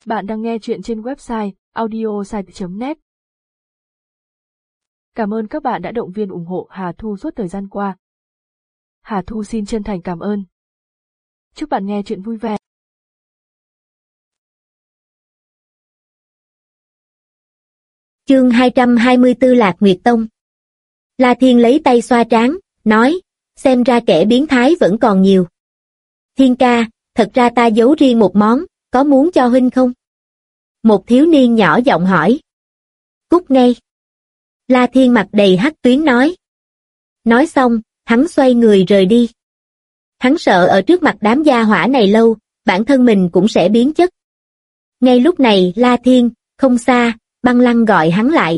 Bạn đang nghe chuyện trên website audiosite.net. Cảm ơn các bạn đã động viên ủng hộ Hà Thu suốt thời gian qua. Hà Thu xin chân thành cảm ơn. Chúc bạn nghe chuyện vui vẻ. Chương 224 Lạc Nguyệt Tông. La Thiên lấy tay xoa trán, nói, xem ra kẻ biến thái vẫn còn nhiều. Thiên ca, thật ra ta giấu riêng một món, có muốn cho huynh không? Một thiếu niên nhỏ giọng hỏi. Cút ngay. La Thiên mặt đầy hắc tuyến nói. Nói xong, hắn xoay người rời đi. Hắn sợ ở trước mặt đám gia hỏa này lâu, bản thân mình cũng sẽ biến chất. Ngay lúc này La Thiên, không xa, Băng Lăng gọi hắn lại.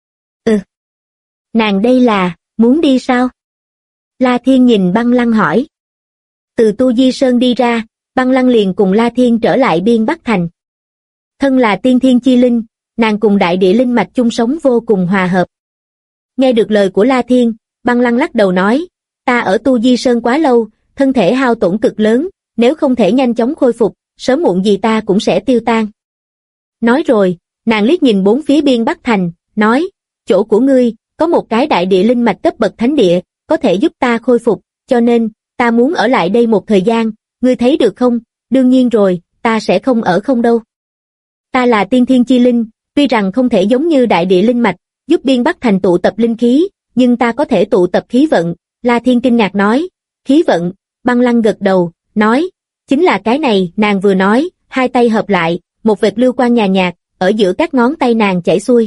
Nàng đây là, muốn đi sao? La Thiên nhìn Băng Lăng hỏi. Từ Tu Di Sơn đi ra, Băng Lăng liền cùng La Thiên trở lại Biên Bắc Thành. Thân là tiên thiên chi linh, nàng cùng đại địa linh mạch chung sống vô cùng hòa hợp. Nghe được lời của La Thiên, Băng Lăng lắc đầu nói, ta ở Tu Di Sơn quá lâu, thân thể hao tổn cực lớn, nếu không thể nhanh chóng khôi phục, sớm muộn gì ta cũng sẽ tiêu tan. Nói rồi, nàng liếc nhìn bốn phía Biên Bắc Thành, nói, chỗ của ngươi, có một cái đại địa linh mạch cấp bậc thánh địa, có thể giúp ta khôi phục, cho nên, ta muốn ở lại đây một thời gian, ngươi thấy được không? Đương nhiên rồi, ta sẽ không ở không đâu. Ta là tiên thiên chi linh, tuy rằng không thể giống như đại địa linh mạch, giúp Biên Bắc Thành tụ tập linh khí, nhưng ta có thể tụ tập khí vận. La Thiên kinh ngạc nói, khí vận. Băng Lăng gật đầu, nói, chính là cái này. Nàng vừa nói, hai tay hợp lại, một vệt lưu quang nhàn nhạt, ở giữa các ngón tay nàng chảy xuôi.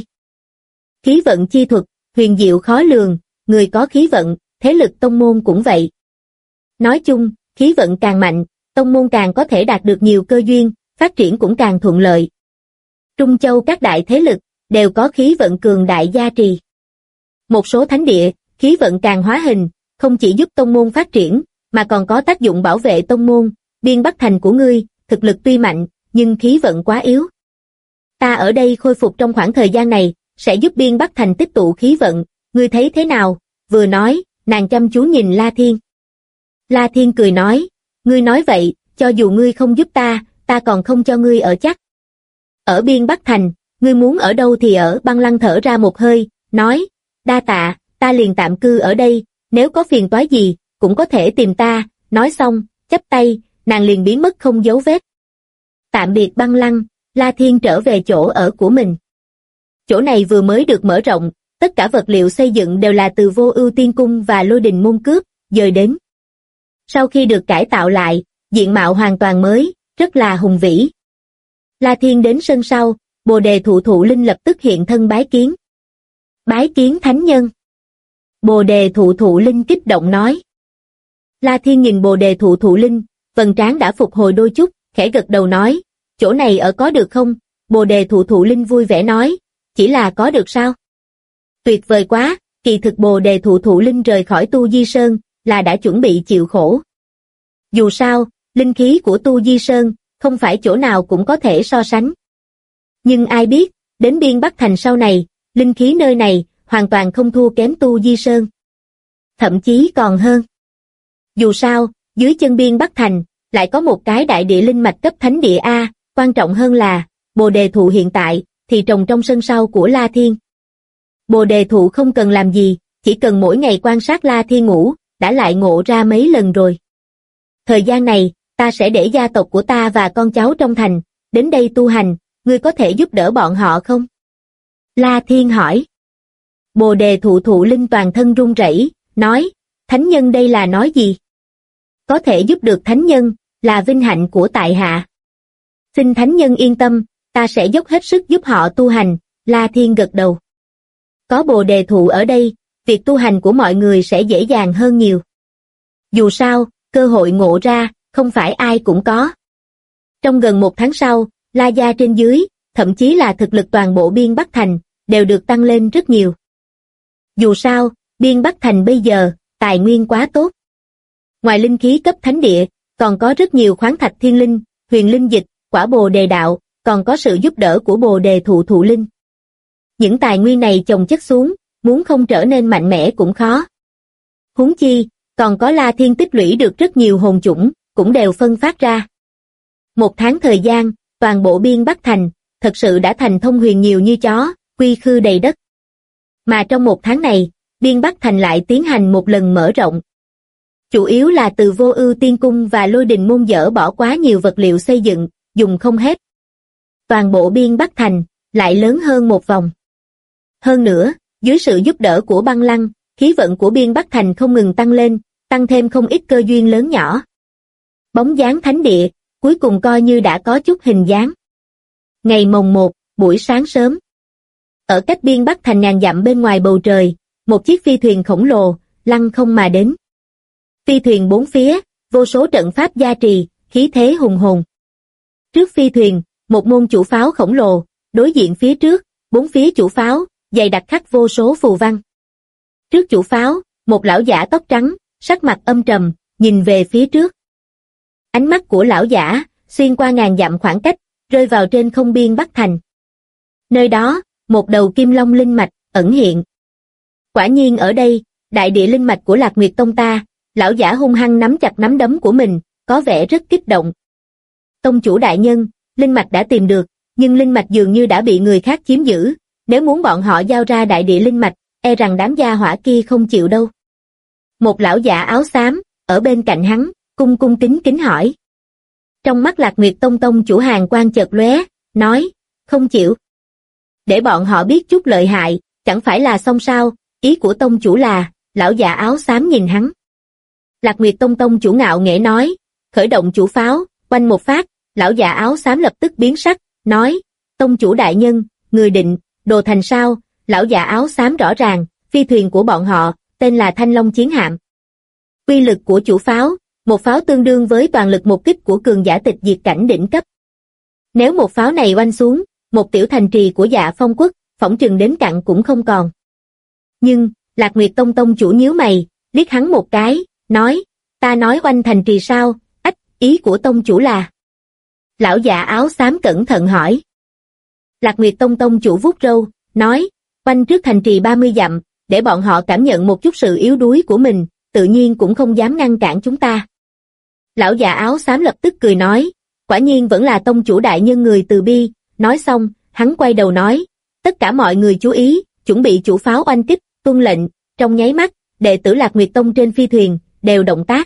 Khí vận chi thuật, huyền diệu khó lường, người có khí vận, thế lực tông môn cũng vậy. Nói chung, khí vận càng mạnh, tông môn càng có thể đạt được nhiều cơ duyên, phát triển cũng càng thuận lợi. Trung Châu các đại thế lực, đều có khí vận cường đại gia trì. Một số thánh địa, khí vận càng hóa hình, không chỉ giúp tông môn phát triển, mà còn có tác dụng bảo vệ tông môn. Biên Bắc Thành của ngươi, thực lực tuy mạnh, nhưng khí vận quá yếu. Ta ở đây khôi phục trong khoảng thời gian này, sẽ giúp Biên Bắc Thành tích tụ khí vận, ngươi thấy thế nào? Vừa nói, nàng chăm chú nhìn La Thiên. La Thiên cười nói, ngươi nói vậy, cho dù ngươi không giúp ta, ta còn không cho ngươi ở chắc. Ở Biên Bắc Thành, ngươi muốn ở đâu thì ở. Băng Lăng thở ra một hơi, nói, đa tạ, ta liền tạm cư ở đây, nếu có phiền toái gì, cũng có thể tìm ta. Nói xong, chắp tay, nàng liền biến mất không dấu vết. Tạm biệt Băng Lăng, La Thiên trở về chỗ ở của mình. Chỗ này vừa mới được mở rộng, tất cả vật liệu xây dựng đều là từ Vô Ưu Tiên Cung và Lôi Đình Môn cướp, dời đến. Sau khi được cải tạo lại, diện mạo hoàn toàn mới, rất là hùng vĩ. La Thiên đến sân sau, Bồ Đề Thụ Linh lập tức hiện thân bái kiến. Bái kiến thánh nhân. Bồ Đề Thụ Linh kích động nói. La Thiên nhìn Bồ Đề Thụ Linh, vầng trán đã phục hồi đôi chút, khẽ gật đầu nói, chỗ này ở có được không? Bồ Đề Thụ Linh vui vẻ nói, chỉ là có được sao? Tuyệt vời quá. Kỳ thực Bồ Đề Thụ Linh rời khỏi Tu Di Sơn, là đã chuẩn bị chịu khổ. Dù sao, linh khí của Tu Di Sơn, không phải chỗ nào cũng có thể so sánh. Nhưng ai biết, đến Biên Bắc Thành sau này, linh khí nơi này, hoàn toàn không thua kém Tu Di Sơn. Thậm chí còn hơn. Dù sao, dưới chân Biên Bắc Thành, lại có một cái đại địa linh mạch cấp thánh địa A, quan trọng hơn là, Bồ Đề Thụ hiện tại, thì trồng trong sân sau của La Thiên. Bồ Đề Thụ không cần làm gì, chỉ cần mỗi ngày quan sát La Thiên ngủ, đã lại ngộ ra mấy lần rồi. Thời gian này, ta sẽ để gia tộc của ta và con cháu trong thành, đến đây tu hành, ngươi có thể giúp đỡ bọn họ không? La Thiên hỏi. Bồ Đề Thụ Linh toàn thân run rẩy, nói, thánh nhân đây là nói gì? Có thể giúp được thánh nhân, là vinh hạnh của tại hạ. Xin thánh nhân yên tâm, ta sẽ dốc hết sức giúp họ tu hành. La Thiên gật đầu. Có Bồ Đề Thụ ở đây, việc tu hành của mọi người sẽ dễ dàng hơn nhiều. Dù sao, cơ hội ngộ ra, không phải ai cũng có. Trong gần một tháng sau, La gia trên dưới, thậm chí là thực lực toàn bộ Biên Bắc Thành, đều được tăng lên rất nhiều. Dù sao, Biên Bắc Thành bây giờ, tài nguyên quá tốt. Ngoài linh khí cấp thánh địa, còn có rất nhiều khoáng thạch thiên linh, huyền linh dịch, quả Bồ Đề đạo, còn có sự giúp đỡ của Bồ Đề Thụ Linh. Những tài nguyên này chồng chất xuống, muốn không trở nên mạnh mẽ cũng khó. Huống chi, còn có La Thiên tích lũy được rất nhiều hồn chủng, cũng đều phân phát ra. Một tháng thời gian, toàn bộ biên Bắc Thành, thật sự đã thành thông huyền nhiều như chó, quy khư đầy đất. Mà trong một tháng này, biên Bắc Thành lại tiến hành một lần mở rộng. Chủ yếu là từ Vô Ưu Tiên Cung và Lôi Đình Môn dỡ bỏ quá nhiều vật liệu xây dựng, dùng không hết. Toàn bộ biên Bắc Thành lại lớn hơn một vòng. Hơn nữa, dưới sự giúp đỡ của Băng Lăng, khí vận của biên Bắc Thành không ngừng tăng lên, tăng thêm không ít cơ duyên lớn nhỏ. Bóng dáng thánh địa, cuối cùng coi như đã có chút hình dáng. Ngày mồng 1, buổi sáng sớm. Ở cách biên Bắc Thành ngàn dặm bên ngoài bầu trời, một chiếc phi thuyền khổng lồ, lăng không mà đến. Phi thuyền bốn phía, vô số trận pháp gia trì, khí thế hùng hồn. Trước phi thuyền, một môn chủ pháo khổng lồ, đối diện phía trước, bốn phía chủ pháo, dày đặc khắc vô số phù văn. Trước chủ pháo, một lão giả tóc trắng, sắc mặt âm trầm, nhìn về phía trước. Ánh mắt của lão giả, xuyên qua ngàn dặm khoảng cách, rơi vào trên không biên Bắc Thành. Nơi đó, một đầu kim long linh mạch, ẩn hiện. Quả nhiên ở đây, đại địa linh mạch của Lạc Nguyệt Tông ta, lão giả hung hăng nắm chặt nắm đấm của mình, có vẻ rất kích động. Tông chủ đại nhân, linh mạch đã tìm được, nhưng linh mạch dường như đã bị người khác chiếm giữ, nếu muốn bọn họ giao ra đại địa linh mạch, e rằng đám gia hỏa kia không chịu đâu. Một lão giả áo xám, ở bên cạnh hắn, cung kính kính hỏi. Trong mắt Lạc Nguyệt Tông tông chủ hàng quan chợt lóe, nói, không chịu. Để bọn họ biết chút lợi hại, chẳng phải là xong sao, ý của tông chủ là, lão già áo xám nhìn hắn. Lạc Nguyệt Tông tông chủ ngạo nghễ nói, khởi động chủ pháo, oanh một phát, lão già áo xám lập tức biến sắc, nói, tông chủ đại nhân, người định, đồ thành sao, lão già áo xám rõ ràng, phi thuyền của bọn họ, tên là Thanh Long Chiến Hạm. Uy lực của chủ pháo, một pháo tương đương với toàn lực một kích của cường giả tịch diệt cảnh đỉnh cấp. Nếu một pháo này oanh xuống, một tiểu thành trì của Dạ Phong quốc, phỏng chừng đến cặn cũng không còn. Nhưng, Lạc Nguyệt Tông tông chủ nhíu mày, liếc hắn một cái, nói, ta nói oanh thành trì sao, ách, ý của tông chủ là. Lão già áo xám cẩn thận hỏi. Lạc Nguyệt Tông tông chủ vuốt râu, nói, oanh trước thành trì 30 dặm, để bọn họ cảm nhận một chút sự yếu đuối của mình, tự nhiên cũng không dám ngăn cản chúng ta. Lão già áo xám lập tức cười nói, quả nhiên vẫn là tông chủ đại nhân người từ bi, nói xong, hắn quay đầu nói, tất cả mọi người chú ý, chuẩn bị chủ pháo oanh kích, tuân lệnh, trong nháy mắt, đệ tử Lạc Nguyệt Tông trên phi thuyền, đều động tác.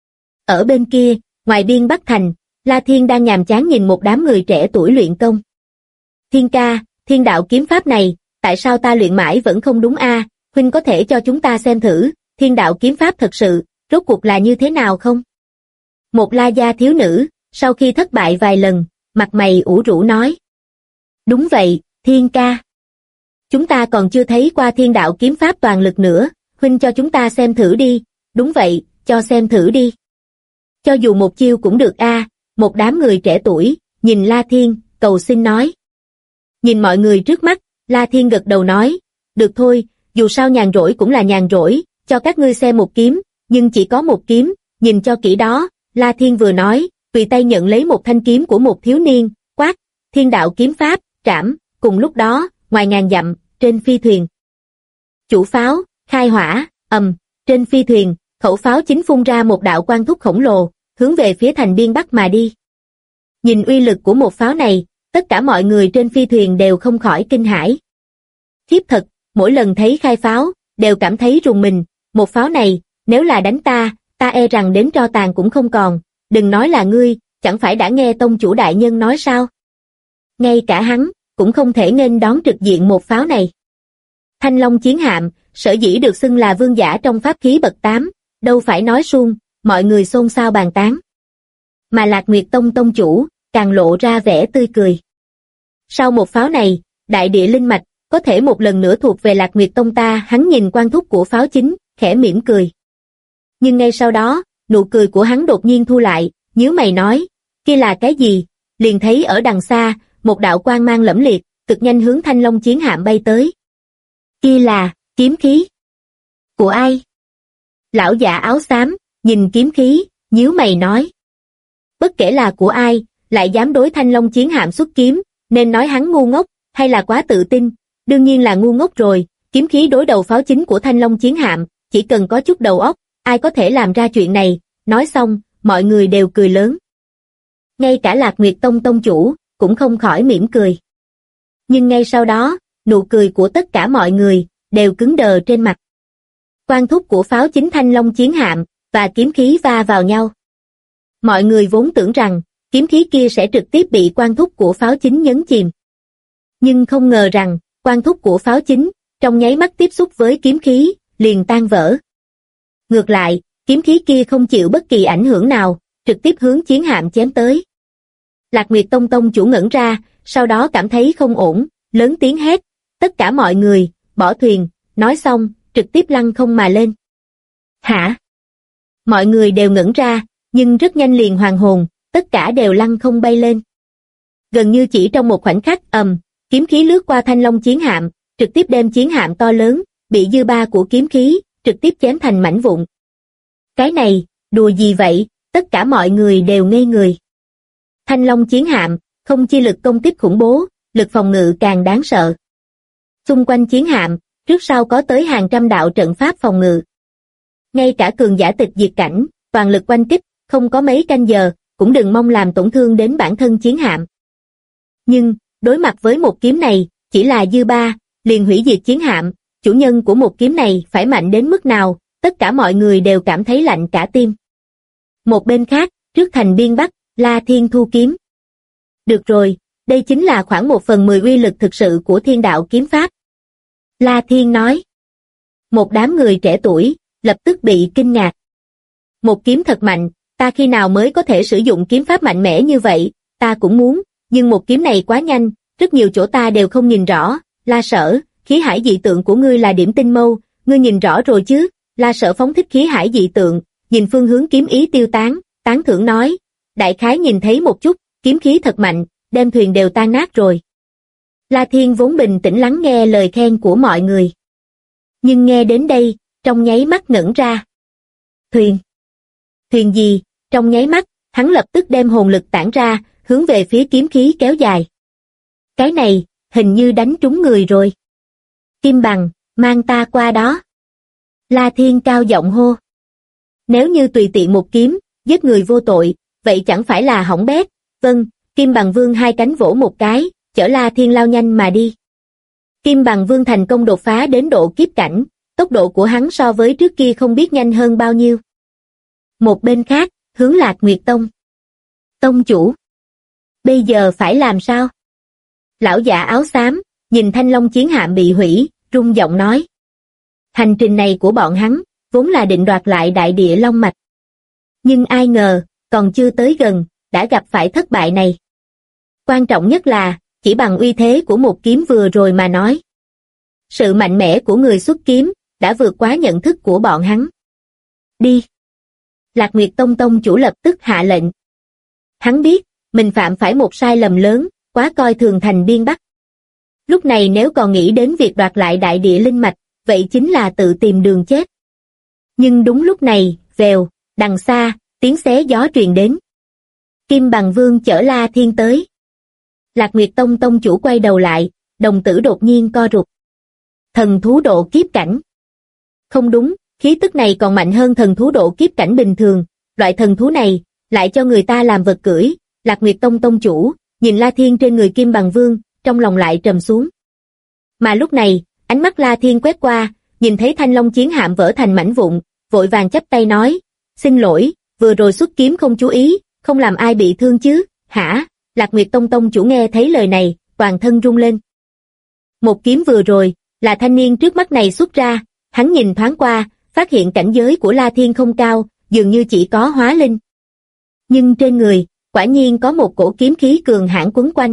Ở bên kia, ngoài biên Bắc Thành, La Thiên đang nhàm chán nhìn một đám người trẻ tuổi luyện công. Thiên ca, thiên đạo kiếm pháp này, tại sao ta luyện mãi vẫn không đúng a? Huynh có thể cho chúng ta xem thử, thiên đạo kiếm pháp thật sự, rốt cuộc là như thế nào không? Một La gia thiếu nữ, sau khi thất bại vài lần, mặt mày ủ rũ nói. Đúng vậy, thiên ca. Chúng ta còn chưa thấy qua thiên đạo kiếm pháp toàn lực nữa, huynh cho chúng ta xem thử đi, đúng vậy, cho xem thử đi. Cho dù một chiêu cũng được a. Một đám người trẻ tuổi, nhìn La Thiên, cầu xin nói. Nhìn mọi người trước mắt, La Thiên gật đầu nói, được thôi, dù sao nhàn rỗi cũng là nhàn rỗi, cho các ngươi xem một kiếm, nhưng chỉ có một kiếm, nhìn cho kỹ đó, La Thiên vừa nói, tùy tay nhận lấy một thanh kiếm của một thiếu niên, quát, thiên đạo kiếm pháp, trảm, cùng lúc đó, ngoài ngàn dặm, trên phi thuyền. Chủ pháo, khai hỏa, trên phi thuyền, khẩu pháo chính phun ra một đạo quang thúc khổng lồ, hướng về phía thành biên Bắc mà đi. Nhìn uy lực của một pháo này, tất cả mọi người trên phi thuyền đều không khỏi kinh hãi. Thiếp thật, mỗi lần thấy khai pháo, đều cảm thấy rùng mình, một pháo này, nếu là đánh ta e rằng đến tro tàn cũng không còn, đừng nói là ngươi, chẳng phải đã nghe tông chủ đại nhân nói sao? Ngay cả hắn, cũng không thể nghênh đón trực diện một pháo này. Thanh Long Chiến Hạm, sở dĩ được xưng là vương giả trong pháp khí bậc 8, đâu phải nói suông, mọi người xôn xao bàn tán. Mà Lạc Nguyệt Tông tông chủ, càng lộ ra vẻ tươi cười. Sau một pháo này, đại địa linh mạch, có thể một lần nữa thuộc về Lạc Nguyệt Tông ta. Hắn nhìn quan thúc của pháo chính, khẽ mỉm cười. Nhưng ngay sau đó, nụ cười của hắn đột nhiên thu lại, nhíu mày nói, kia là cái gì? Liền thấy ở đằng xa, một đạo quang mang lẫm liệt, cực nhanh hướng Thanh Long Chiến Hạm bay tới. Kia là, kiếm khí. Của ai? Lão già áo xám, nhìn kiếm khí, nhíu mày nói. Bất kể là của ai, lại dám đối Thanh Long Chiến Hạm xuất kiếm, nên nói hắn ngu ngốc, hay là quá tự tin, đương nhiên là ngu ngốc rồi, kiếm khí đối đầu pháo chính của Thanh Long Chiến Hạm, chỉ cần có chút đầu óc, ai có thể làm ra chuyện này, nói xong, mọi người đều cười lớn. Ngay cả Lạc Nguyệt Tông tông chủ, cũng không khỏi mỉm cười. Nhưng ngay sau đó, nụ cười của tất cả mọi người đều cứng đờ trên mặt. Quang thúc của pháo chính Thanh Long chiến hạm và kiếm khí va vào nhau. Mọi người vốn tưởng rằng kiếm khí kia sẽ trực tiếp bị quang thúc của pháo chính nhấn chìm. Nhưng không ngờ rằng quang thúc của pháo chính trong nháy mắt tiếp xúc với kiếm khí liền tan vỡ. Ngược lại, kiếm khí kia không chịu bất kỳ ảnh hưởng nào, trực tiếp hướng chiến hạm chém tới. Lạc Nguyệt Tông tông chủ ngẩn ra, sau đó cảm thấy không ổn, lớn tiếng hét, tất cả mọi người, bỏ thuyền, nói xong, trực tiếp lăng không mà lên. Hả? Mọi người đều ngẩn ra, nhưng rất nhanh liền hoàn hồn, tất cả đều lăng không bay lên. Gần như chỉ trong một khoảnh khắc kiếm khí lướt qua Thanh Long chiến hạm, trực tiếp đem chiến hạm to lớn, bị dư ba của kiếm khí, trực tiếp chém thành mảnh vụn. Cái này, đùa gì vậy, tất cả mọi người đều ngây người. Thanh Long chiến hạm, không chi lực công kích khủng bố, lực phòng ngự càng đáng sợ. Xung quanh chiến hạm, trước sau có tới hàng trăm đạo trận pháp phòng ngự. Ngay cả cường giả tịch diệt cảnh, toàn lực oanh kích, không có mấy canh giờ, cũng đừng mong làm tổn thương đến bản thân chiến hạm. Nhưng, đối mặt với một kiếm này, chỉ là dư ba, liền hủy diệt chiến hạm, chủ nhân của một kiếm này phải mạnh đến mức nào, tất cả mọi người đều cảm thấy lạnh cả tim. Một bên khác, trước thành biên Bắc, La Thiên thu kiếm. Được rồi, đây chính là khoảng 1/10 uy lực thực sự của thiên đạo kiếm pháp. La Thiên nói. Một đám người trẻ tuổi, lập tức bị kinh ngạc. Một kiếm thật mạnh, ta khi nào mới có thể sử dụng kiếm pháp mạnh mẽ như vậy, ta cũng muốn, nhưng một kiếm này quá nhanh, rất nhiều chỗ ta đều không nhìn rõ. La Sở, khí hải dị tượng của ngươi là điểm tinh mâu, ngươi nhìn rõ rồi chứ? La Sở phóng thích khí hải dị tượng, nhìn phương hướng kiếm ý tiêu tán, tán thưởng nói, đại khái nhìn thấy một chút, kiếm khí thật mạnh, đem thuyền đều tan nát rồi. La Thiên vốn bình tĩnh lắng nghe lời khen của mọi người. Nhưng nghe đến đây, trong nháy mắt ngẩn ra. Thuyền? Thuyền gì? Trong nháy mắt, hắn lập tức đem hồn lực tản ra, hướng về phía kiếm khí kéo dài. Cái này, hình như đánh trúng người rồi. Kim Bằng, mang ta qua đó. La Thiên cao giọng hô. Nếu như tùy tiện một kiếm, giết người vô tội, vậy chẳng phải là hỏng bét. Vâng, Kim Bằng Vương hai cánh vỗ một cái, chở La Thiên lao nhanh mà đi. Kim Bằng Vương thành công đột phá đến độ kiếp cảnh, tốc độ của hắn so với trước kia không biết nhanh hơn bao nhiêu. Một bên khác, hướng Lạc Nguyệt Tông. Tông chủ. Bây giờ phải làm sao? Lão giả áo xám, nhìn Thanh Long chiến hạm bị hủy, rung giọng nói. Hành trình này của bọn hắn, vốn là định đoạt lại đại địa Long Mạch. Nhưng ai ngờ, còn chưa tới gần, đã gặp phải thất bại này. Quan trọng nhất là, chỉ bằng uy thế của một kiếm vừa rồi mà nói. Sự mạnh mẽ của người xuất kiếm, đã vượt quá nhận thức của bọn hắn. Đi! Lạc Nguyệt Tông tông chủ lập tức hạ lệnh. Hắn biết, mình phạm phải một sai lầm lớn, quá coi thường thành biên Bắc. Lúc này nếu còn nghĩ đến việc đoạt lại đại địa linh mạch, vậy chính là tự tìm đường chết. Nhưng đúng lúc này, vèo, đằng xa, tiếng xé gió truyền đến. Kim Bằng Vương chở La Thiên tới. Lạc Nguyệt Tông tông chủ quay đầu lại, đồng tử đột nhiên co rụt. Thần thú độ kiếp cảnh. Không đúng, khí tức này còn mạnh hơn thần thú độ kiếp cảnh bình thường, loại thần thú này, lại cho người ta làm vật cưỡi. Lạc Nguyệt Tông tông chủ, nhìn La Thiên trên người Kim Bằng Vương, trong lòng lại trầm xuống. Mà lúc này, ánh mắt La Thiên quét qua, nhìn thấy Thanh Long chiến hạm vỡ thành mảnh vụn, vội vàng chắp tay nói, xin lỗi, vừa rồi xuất kiếm không chú ý, không làm ai bị thương chứ, hả? Lạc Nguyệt Tông tông chủ nghe thấy lời này, toàn thân rung lên. Một kiếm vừa rồi, là thanh niên trước mắt này xuất ra, hắn nhìn thoáng qua, phát hiện cảnh giới của La Thiên không cao, dường như chỉ có hóa linh. Nhưng trên người, quả nhiên có một cổ kiếm khí cường hãn quấn quanh.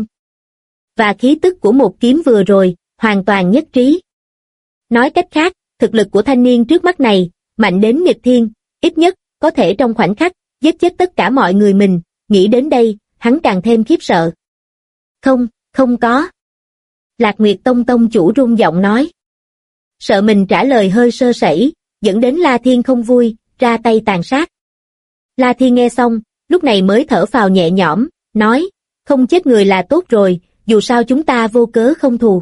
Và khí tức của một kiếm vừa rồi, hoàn toàn nhất trí. Nói cách khác, thực lực của thanh niên trước mắt này, mạnh đến nghịch thiên, ít nhất, có thể trong khoảnh khắc, giết chết tất cả mọi người mình, nghĩ đến đây, hắn càng thêm khiếp sợ. Không, không có. Lạc Nguyệt Tông tông chủ run giọng nói. Sợ mình trả lời hơi sơ sẩy, dẫn đến La Thiên không vui, ra tay tàn sát. La Thiên nghe xong, lúc này mới thở phào nhẹ nhõm, nói, không chết người là tốt rồi, dù sao chúng ta vô cớ không thù.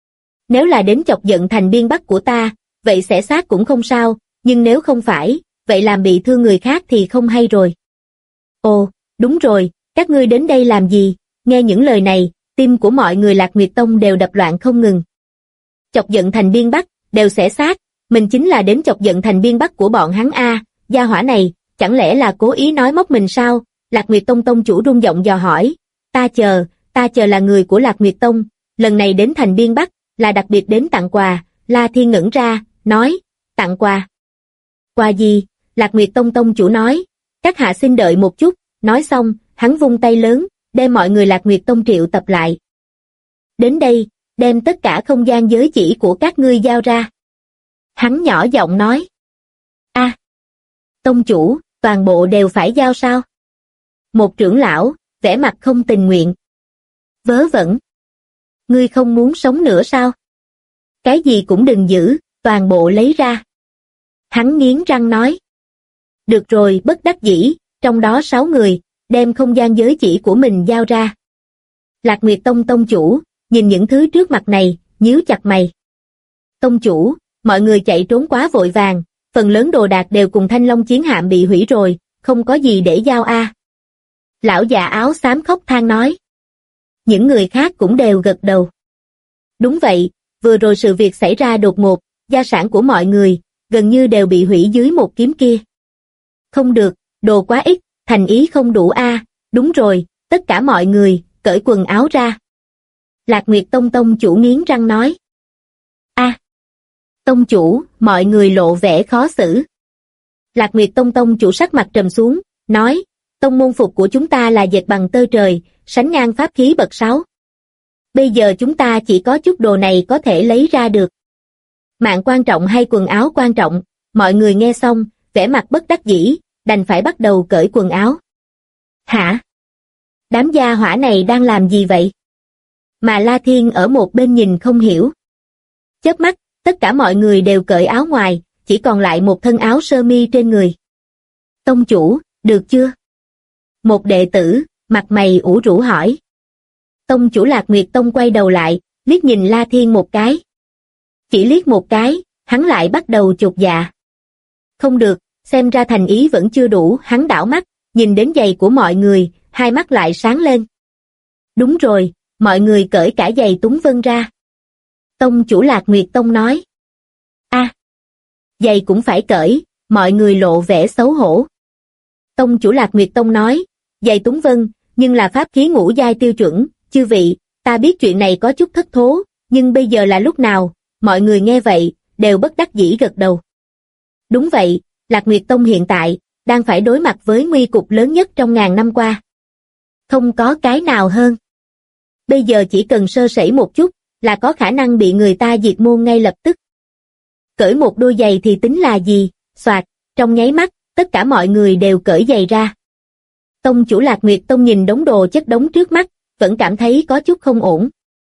Nếu là đến chọc giận thành biên Bắc của ta, vậy sẽ sát cũng không sao, nhưng nếu không phải, vậy làm bị thương người khác thì không hay rồi. Ồ, đúng rồi, các ngươi đến đây làm gì? nghe những lời này, tim của mọi người Lạc Nguyệt Tông đều đập loạn không ngừng. Chọc giận Thành Biên Bắc, đều xẻ xác, mình chính là đến chọc giận Thành Biên Bắc của bọn hắn a, gia hỏa này, chẳng lẽ là cố ý nói móc mình sao? Lạc Nguyệt Tông tông chủ rung giọng dò hỏi, ta chờ là người của Lạc Nguyệt Tông, lần này đến Thành Biên Bắc, là đặc biệt đến tặng quà. La Thiên ngẩn ra, nói, tặng quà. Quà gì? Lạc Nguyệt Tông tông chủ nói, các hạ xin đợi một chút, nói xong, hắn vung tay lớn, đem mọi người Lạc Nguyệt Tông triệu tập lại. Đến đây, đem tất cả không gian giới chỉ của các ngươi giao ra. Hắn nhỏ giọng nói. A, tông chủ, toàn bộ đều phải giao sao? Một trưởng lão, vẻ mặt không tình nguyện. Vớ vẩn. Ngươi không muốn sống nữa sao? Cái gì cũng đừng giữ, toàn bộ lấy ra. Hắn nghiến răng nói. Được rồi, bất đắc dĩ, trong đó 6 người, đem không gian giới chỉ của mình giao ra. Lạc Nguyệt Tông tông chủ, nhìn những thứ trước mặt này, nhíu chặt mày. Tông chủ, mọi người chạy trốn quá vội vàng, phần lớn đồ đạc đều cùng Thanh Long chiến hạm bị hủy rồi, không có gì để giao a. Lão già áo xám khóc than nói. Những người khác cũng đều gật đầu. Đúng vậy, vừa rồi sự việc xảy ra đột ngột, gia sản của mọi người, gần như đều bị hủy dưới một kiếm kia. Không được, đồ quá ít, thành ý không đủ a. Đúng rồi, tất cả mọi người, cởi quần áo ra. Lạc Nguyệt Tông tông chủ nghiến răng nói. A, tông chủ, mọi người lộ vẻ khó xử. Lạc Nguyệt Tông tông chủ sắc mặt trầm xuống, nói, tông môn phục của chúng ta là dệt bằng tơ trời, sánh ngang pháp khí bậc 6. Bây giờ chúng ta chỉ có chút đồ này có thể lấy ra được. Mạng quan trọng hay quần áo quan trọng, mọi người nghe xong, vẻ mặt bất đắc dĩ, đành phải bắt đầu cởi quần áo. Hả? Đám gia hỏa này đang làm gì vậy? Mà La Thiên ở một bên nhìn không hiểu. Chớp mắt, tất cả mọi người đều cởi áo ngoài, chỉ còn lại một thân áo sơ mi trên người. Tông chủ, được chưa? Một đệ tử, mặt mày ủ rũ hỏi. Tông chủ Lạc Nguyệt Tông quay đầu lại, liếc nhìn La Thiên một cái. Chỉ liếc một cái, hắn lại bắt đầu chột dạ. Không được, xem ra thành ý vẫn chưa đủ, hắn đảo mắt, nhìn đến giày của mọi người, hai mắt lại sáng lên. Đúng rồi, mọi người cởi cả giày Túng Vân ra. Tông chủ Lạc Nguyệt Tông nói. A, giày cũng phải cởi, mọi người lộ vẻ xấu hổ. Tông chủ Lạc Nguyệt Tông nói, giày Túng Vân, nhưng là pháp khí ngũ giai tiêu chuẩn, chư vị, ta biết chuyện này có chút thất thố, nhưng bây giờ là lúc nào? Mọi người nghe vậy, đều bất đắc dĩ gật đầu. Đúng vậy, Lạc Nguyệt Tông hiện tại, đang phải đối mặt với nguy cục lớn nhất trong ngàn năm qua. Không có cái nào hơn. Bây giờ chỉ cần sơ sẩy một chút, là có khả năng bị người ta diệt môn ngay lập tức. Cởi một đôi giày thì tính là gì? Soạt, trong nháy mắt, tất cả mọi người đều cởi giày ra. Tông chủ Lạc Nguyệt Tông nhìn đống đồ chất đống trước mắt, vẫn cảm thấy có chút không ổn.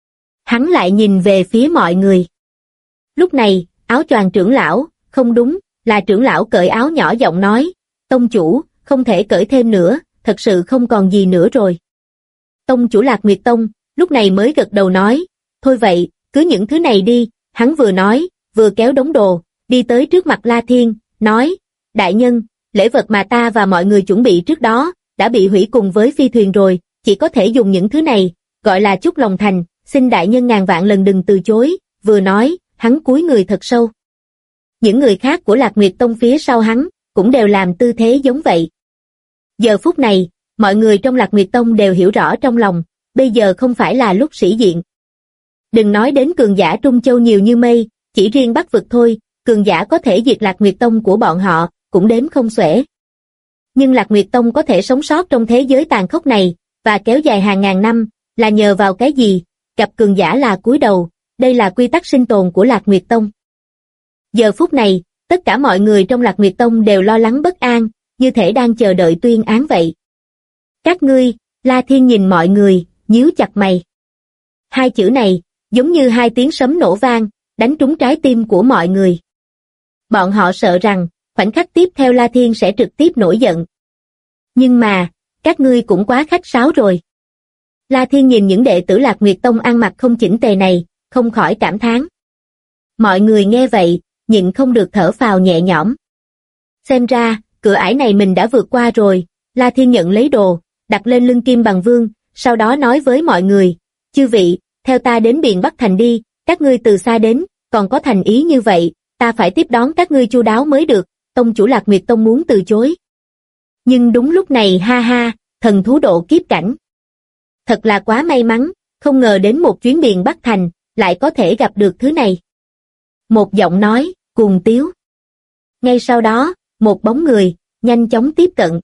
Hắn lại nhìn về phía mọi người. Lúc này, áo choàng trưởng lão, không đúng, là trưởng lão cởi áo nhỏ giọng nói, tông chủ, không thể cởi thêm nữa, thật sự không còn gì nữa rồi. Tông chủ Lạc Nguyệt Tông, lúc này mới gật đầu nói, thôi vậy, cứ những thứ này đi, hắn vừa nói, vừa kéo đống đồ, đi tới trước mặt La Thiên, nói, đại nhân, lễ vật mà ta và mọi người chuẩn bị trước đó, đã bị hủy cùng với phi thuyền rồi, chỉ có thể dùng những thứ này, gọi là chúc lòng thành, xin đại nhân ngàn vạn lần đừng từ chối, vừa nói, hắn cúi người thật sâu. Những người khác của Lạc Nguyệt Tông phía sau hắn, cũng đều làm tư thế giống vậy. Giờ phút này, mọi người trong Lạc Nguyệt Tông đều hiểu rõ trong lòng, bây giờ không phải là lúc sĩ diện. Đừng nói đến cường giả Trung Châu nhiều như mây, chỉ riêng Bắc vực thôi, cường giả có thể diệt Lạc Nguyệt Tông của bọn họ, cũng đếm không xuể. Nhưng Lạc Nguyệt Tông có thể sống sót trong thế giới tàn khốc này, và kéo dài hàng ngàn năm, là nhờ vào cái gì? Gặp cường giả là cúi đầu, đây là quy tắc sinh tồn của Lạc Nguyệt Tông. Giờ phút này, tất cả mọi người trong Lạc Nguyệt Tông đều lo lắng bất an, như thể đang chờ đợi tuyên án vậy. Các ngươi, La Thiên nhìn mọi người, nhíu chặt mày. Hai chữ này, giống như hai tiếng sấm nổ vang, đánh trúng trái tim của mọi người. Bọn họ sợ rằng, khoảnh khắc tiếp theo La Thiên sẽ trực tiếp nổi giận. Nhưng mà, các ngươi cũng quá khách sáo rồi. La Thiên nhìn những đệ tử Lạc Nguyệt Tông ăn mặc không chỉnh tề này, không khỏi cảm thán. Mọi người nghe vậy, nhịn không được thở phào nhẹ nhõm. Xem ra, cửa ải này mình đã vượt qua rồi, La Thiên nhận lấy đồ, đặt lên lưng Kim Bằng Vương, sau đó nói với mọi người, chư vị, theo ta đến Biện Bắc Thành đi, các ngươi từ xa đến, còn có thành ý như vậy, ta phải tiếp đón các ngươi chu đáo mới được. Tông chủ Lạc Nguyệt Tông muốn từ chối. Nhưng đúng lúc này ha ha, thần thú độ kiếp cảnh. Thật là quá may mắn, không ngờ đến một chuyến Biện Bắc Thành, lại có thể gặp được thứ này. Một giọng nói, cuồng tiếu. Ngay sau đó, một bóng người, nhanh chóng tiếp cận.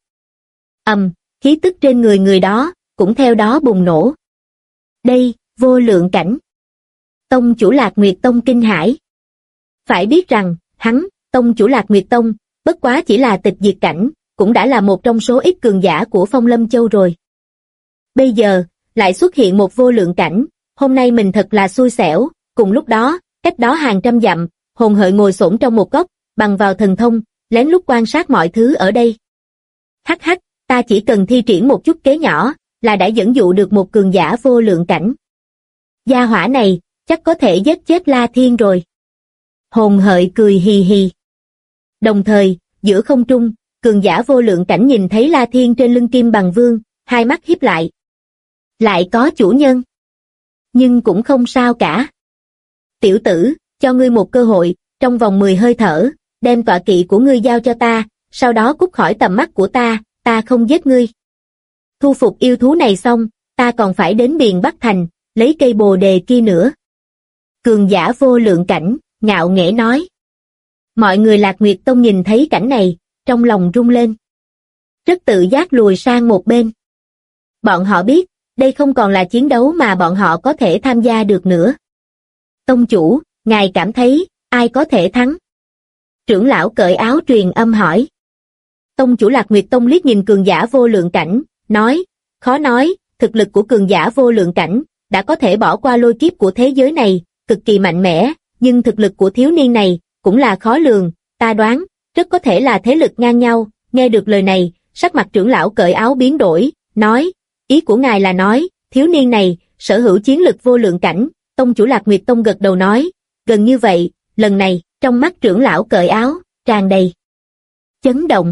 Khí tức trên người người đó, cũng theo đó bùng nổ. Đây, vô lượng cảnh. Tông chủ Lạc Nguyệt Tông kinh hãi. Phải biết rằng, hắn, tông chủ Lạc Nguyệt Tông, bất quá chỉ là tịch diệt cảnh, cũng đã là một trong số ít cường giả của Phong Lâm Châu rồi. Bây giờ, lại xuất hiện một vô lượng cảnh, hôm nay mình thật là xui xẻo. Cùng lúc đó, cách đó hàng trăm dặm, Hồn Hợi ngồi xổm trong một góc, bằng vào thần thông, lén lút quan sát mọi thứ ở đây. Hắc hắc, ta chỉ cần thi triển một chút kế nhỏ, là đã dẫn dụ được một cường giả vô lượng cảnh. Gia hỏa này, chắc có thể giết chết La Thiên rồi. Hồn Hợi cười hì hì. Đồng thời, giữa không trung, cường giả vô lượng cảnh nhìn thấy La Thiên trên lưng Kim Bằng Vương, hai mắt híp lại. Lại có chủ nhân. Nhưng cũng không sao cả. Tiểu tử, cho ngươi một cơ hội, trong vòng 10 hơi thở, đem tọa kỵ của ngươi giao cho ta, sau đó cút khỏi tầm mắt của ta không giết ngươi. Thu phục yêu thú này xong, ta còn phải đến Biện Bắc Thành, lấy cây bồ đề kia nữa. Cường giả vô lượng cảnh, ngạo nghễ nói. Mọi người Lạc Nguyệt Tông nhìn thấy cảnh này, trong lòng rung lên. Rất tự giác lùi sang một bên. Bọn họ biết, đây không còn là chiến đấu mà bọn họ có thể tham gia được nữa. Tông chủ, ngài cảm thấy, ai có thể thắng? Trưởng lão cởi áo truyền âm hỏi. Tông chủ Lạc Nguyệt Tông liếc nhìn cường giả vô lượng cảnh, nói, khó nói, thực lực của cường giả vô lượng cảnh, đã có thể bỏ qua lôi kiếp của thế giới này, cực kỳ mạnh mẽ, nhưng thực lực của thiếu niên này, cũng là khó lường, ta đoán, rất có thể là thế lực ngang nhau. Nghe được lời này, sắc mặt trưởng lão cởi áo biến đổi, nói, ý của ngài là nói, thiếu niên này, sở hữu chiến lực vô lượng cảnh. Tông chủ Lạc Nguyệt Tông gật đầu nói, gần như vậy, lần này, trong mắt trưởng lão cởi áo, tràn đầy chấn động.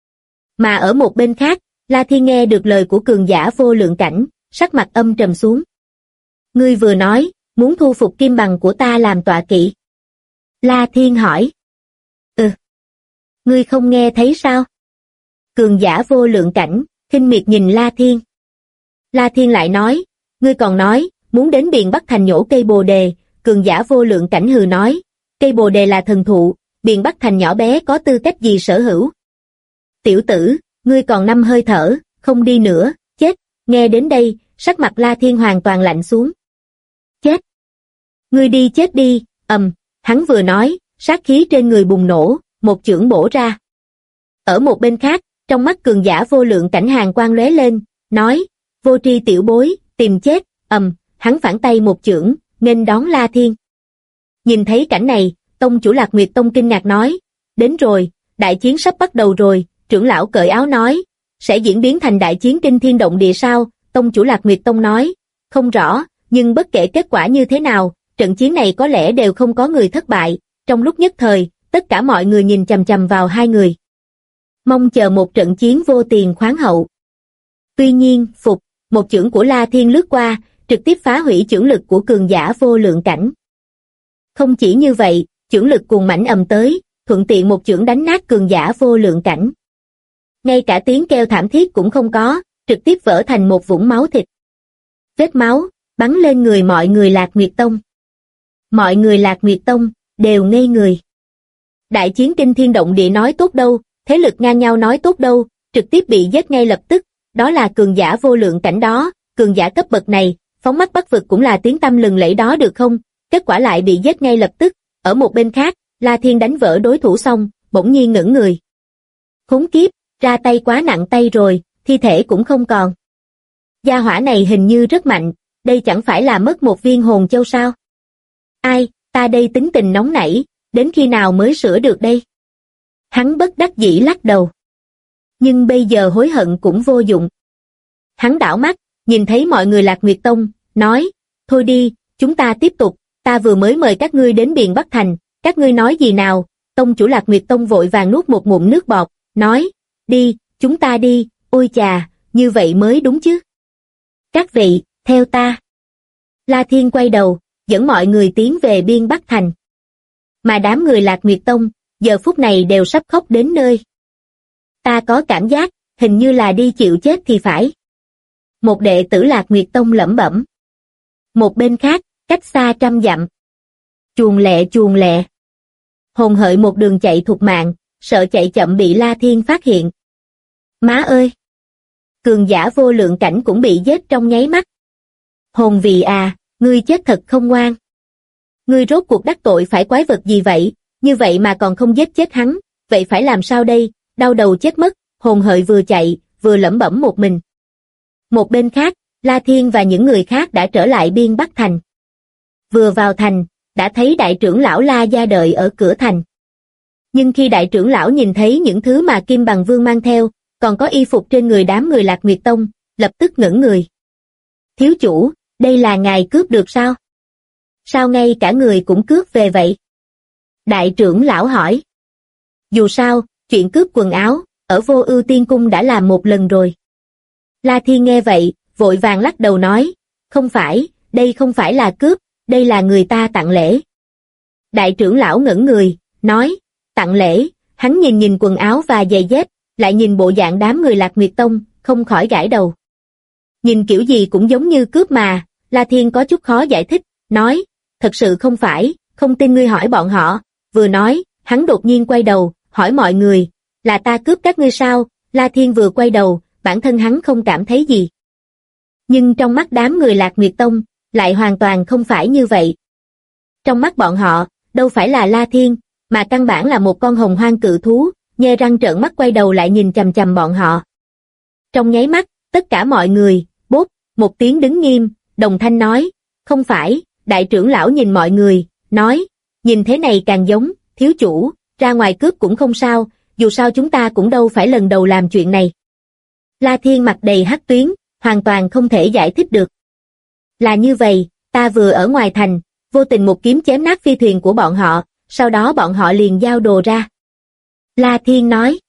Mà ở một bên khác, La Thiên nghe được lời của cường giả vô lượng cảnh, sắc mặt âm trầm xuống. Ngươi vừa nói, muốn thu phục kim bằng của ta làm tọa kỵ. La Thiên hỏi. Ngươi không nghe thấy sao? Cường giả vô lượng cảnh, khinh miệt nhìn La Thiên. La Thiên lại nói, ngươi còn nói, muốn đến Biện Bắc Thành nhổ cây bồ đề. Cường giả vô lượng cảnh hừ nói, cây bồ đề là thần thụ, Biện Bắc Thành nhỏ bé có tư cách gì sở hữu? Tiểu tử, ngươi còn 5 hơi thở, không đi nữa, chết. Nghe đến đây, sắc mặt La Thiên hoàn toàn lạnh xuống. Chết. Ngươi đi chết đi. Hắn vừa nói, sát khí trên người bùng nổ, một chưởng bổ ra. Ở một bên khác, trong mắt cường giả vô lượng cảnh hàn quang lóe lên, nói, vô tri tiểu bối, tìm chết. Hắn phản tay một chưởng, nghênh đón La Thiên. Nhìn thấy cảnh này, tông chủ Lạc Nguyệt Tông kinh ngạc nói, đến rồi, đại chiến sắp bắt đầu rồi. Trưởng lão cởi áo nói, sẽ diễn biến thành đại chiến kinh thiên động địa sao? Tông chủ Lạc Nguyệt Tông nói, không rõ, nhưng bất kể kết quả như thế nào, trận chiến này có lẽ đều không có người thất bại. Trong lúc nhất thời, tất cả mọi người nhìn chằm chằm vào hai người, mong chờ một trận chiến vô tiền khoáng hậu. Tuy nhiên, một chưởng của La Thiên lướt qua, trực tiếp phá hủy chưởng lực của cường giả vô lượng cảnh. Không chỉ như vậy, chưởng lực cuồng mãnh ầm tới, thuận tiện một chưởng đánh nát cường giả vô lượng cảnh. Ngay cả tiếng kêu thảm thiết cũng không có, trực tiếp vỡ thành một vũng máu thịt. Vết máu bắn lên người mọi người Lạc Nguyệt Tông. Mọi người Lạc Nguyệt Tông đều ngây người. Đại chiến kinh thiên động địa nói tốt đâu, thế lực ngang nhau nói tốt đâu, trực tiếp bị giết ngay lập tức. Đó là cường giả vô lượng cảnh đó, cường giả cấp bậc này, phóng mắt Bắc vực cũng là tiếng tăm lừng lẫy đó được không? Kết quả lại bị giết ngay lập tức. Ở một bên khác, La Thiên đánh vỡ đối thủ xong, bỗng nhiên ngẩng người. Khốn kiếp, ra tay quá nặng tay rồi, thi thể cũng không còn. Gia hỏa này hình như rất mạnh, đây chẳng phải là mất một viên hồn châu sao? Ai, ta đây tính tình nóng nảy, đến khi nào mới sửa được đây? Hắn bất đắc dĩ lắc đầu. Nhưng bây giờ hối hận cũng vô dụng. Hắn đảo mắt, nhìn thấy mọi người Lạc Nguyệt Tông, nói, thôi đi, chúng ta tiếp tục, ta vừa mới mời các ngươi đến Biện Bắc Thành, các ngươi nói gì nào? Tông chủ Lạc Nguyệt Tông vội vàng nuốt một ngụm nước bọt, nói, đi, chúng ta đi. Ôi chà, như vậy mới đúng chứ. Các vị, theo ta. La Thiên quay đầu, dẫn mọi người tiến về biên Bắc Thành. Mà đám người Lạc Nguyệt Tông, giờ phút này đều sắp khóc đến nơi. Ta có cảm giác, hình như là đi chịu chết thì phải. Một đệ tử Lạc Nguyệt Tông lẩm bẩm. Một bên khác, cách xa 100 dặm. Chuồn lẹ. Hồn Hợi một đường chạy thục mạng, sợ chạy chậm bị La Thiên phát hiện. Má ơi! Cường giả vô lượng cảnh cũng bị giết trong nháy mắt. Hồn Vì à, ngươi chết thật không ngoan. Ngươi rốt cuộc đắc tội phải quái vật gì vậy, như vậy mà còn không giết chết hắn, vậy phải làm sao đây, đau đầu chết mất, Hồn Hợi vừa chạy, vừa lẩm bẩm một mình. Một bên khác, La Thiên và những người khác đã trở lại biên Bắc Thành. Vừa vào thành, đã thấy đại trưởng lão La Gia đợi ở cửa thành. Nhưng khi đại trưởng lão nhìn thấy những thứ mà Kim Bằng Vương mang theo, còn có y phục trên người đám người Lạc Nguyệt Tông, lập tức ngẩn người. Thiếu chủ, đây là ngài cướp được sao? Sao ngay cả người cũng cướp về vậy? Đại trưởng lão hỏi. Dù sao, chuyện cướp quần áo, ở Vô Ưu Tiên Cung đã làm một lần rồi. La Thiên nghe vậy, vội vàng lắc đầu nói, không phải, đây không phải là cướp, đây là người ta tặng lễ. Đại trưởng lão ngẩn người, nói, tặng lễ, hắn nhìn quần áo và giày dép, lại nhìn bộ dạng đám người Lạc Nguyệt Tông, không khỏi gãi đầu. Nhìn kiểu gì cũng giống như cướp mà, La Thiên có chút khó giải thích, nói, thật sự không phải, không tin ngươi hỏi bọn họ, vừa nói, hắn đột nhiên quay đầu, hỏi mọi người, là ta cướp các ngươi sao? La Thiên vừa quay đầu, bản thân hắn không cảm thấy gì. Nhưng trong mắt đám người Lạc Nguyệt Tông, lại hoàn toàn không phải như vậy. Trong mắt bọn họ, đâu phải là La Thiên, mà căn bản là một con hồng hoang cự thú, nhe răng trợn mắt quay đầu lại nhìn chằm chằm bọn họ. Trong nháy mắt, tất cả mọi người, bốp, một tiếng đứng nghiêm, đồng thanh nói, không phải, đại trưởng lão nhìn mọi người, nói, nhìn thế này càng giống, thiếu chủ, ra ngoài cướp cũng không sao, dù sao chúng ta cũng đâu phải lần đầu làm chuyện này. La Thiên mặt đầy hắc tuyến, hoàn toàn không thể giải thích được. Là như vậy, ta vừa ở ngoài thành, vô tình một kiếm chém nát phi thuyền của bọn họ, sau đó bọn họ liền giao đồ ra. La Thiên nói.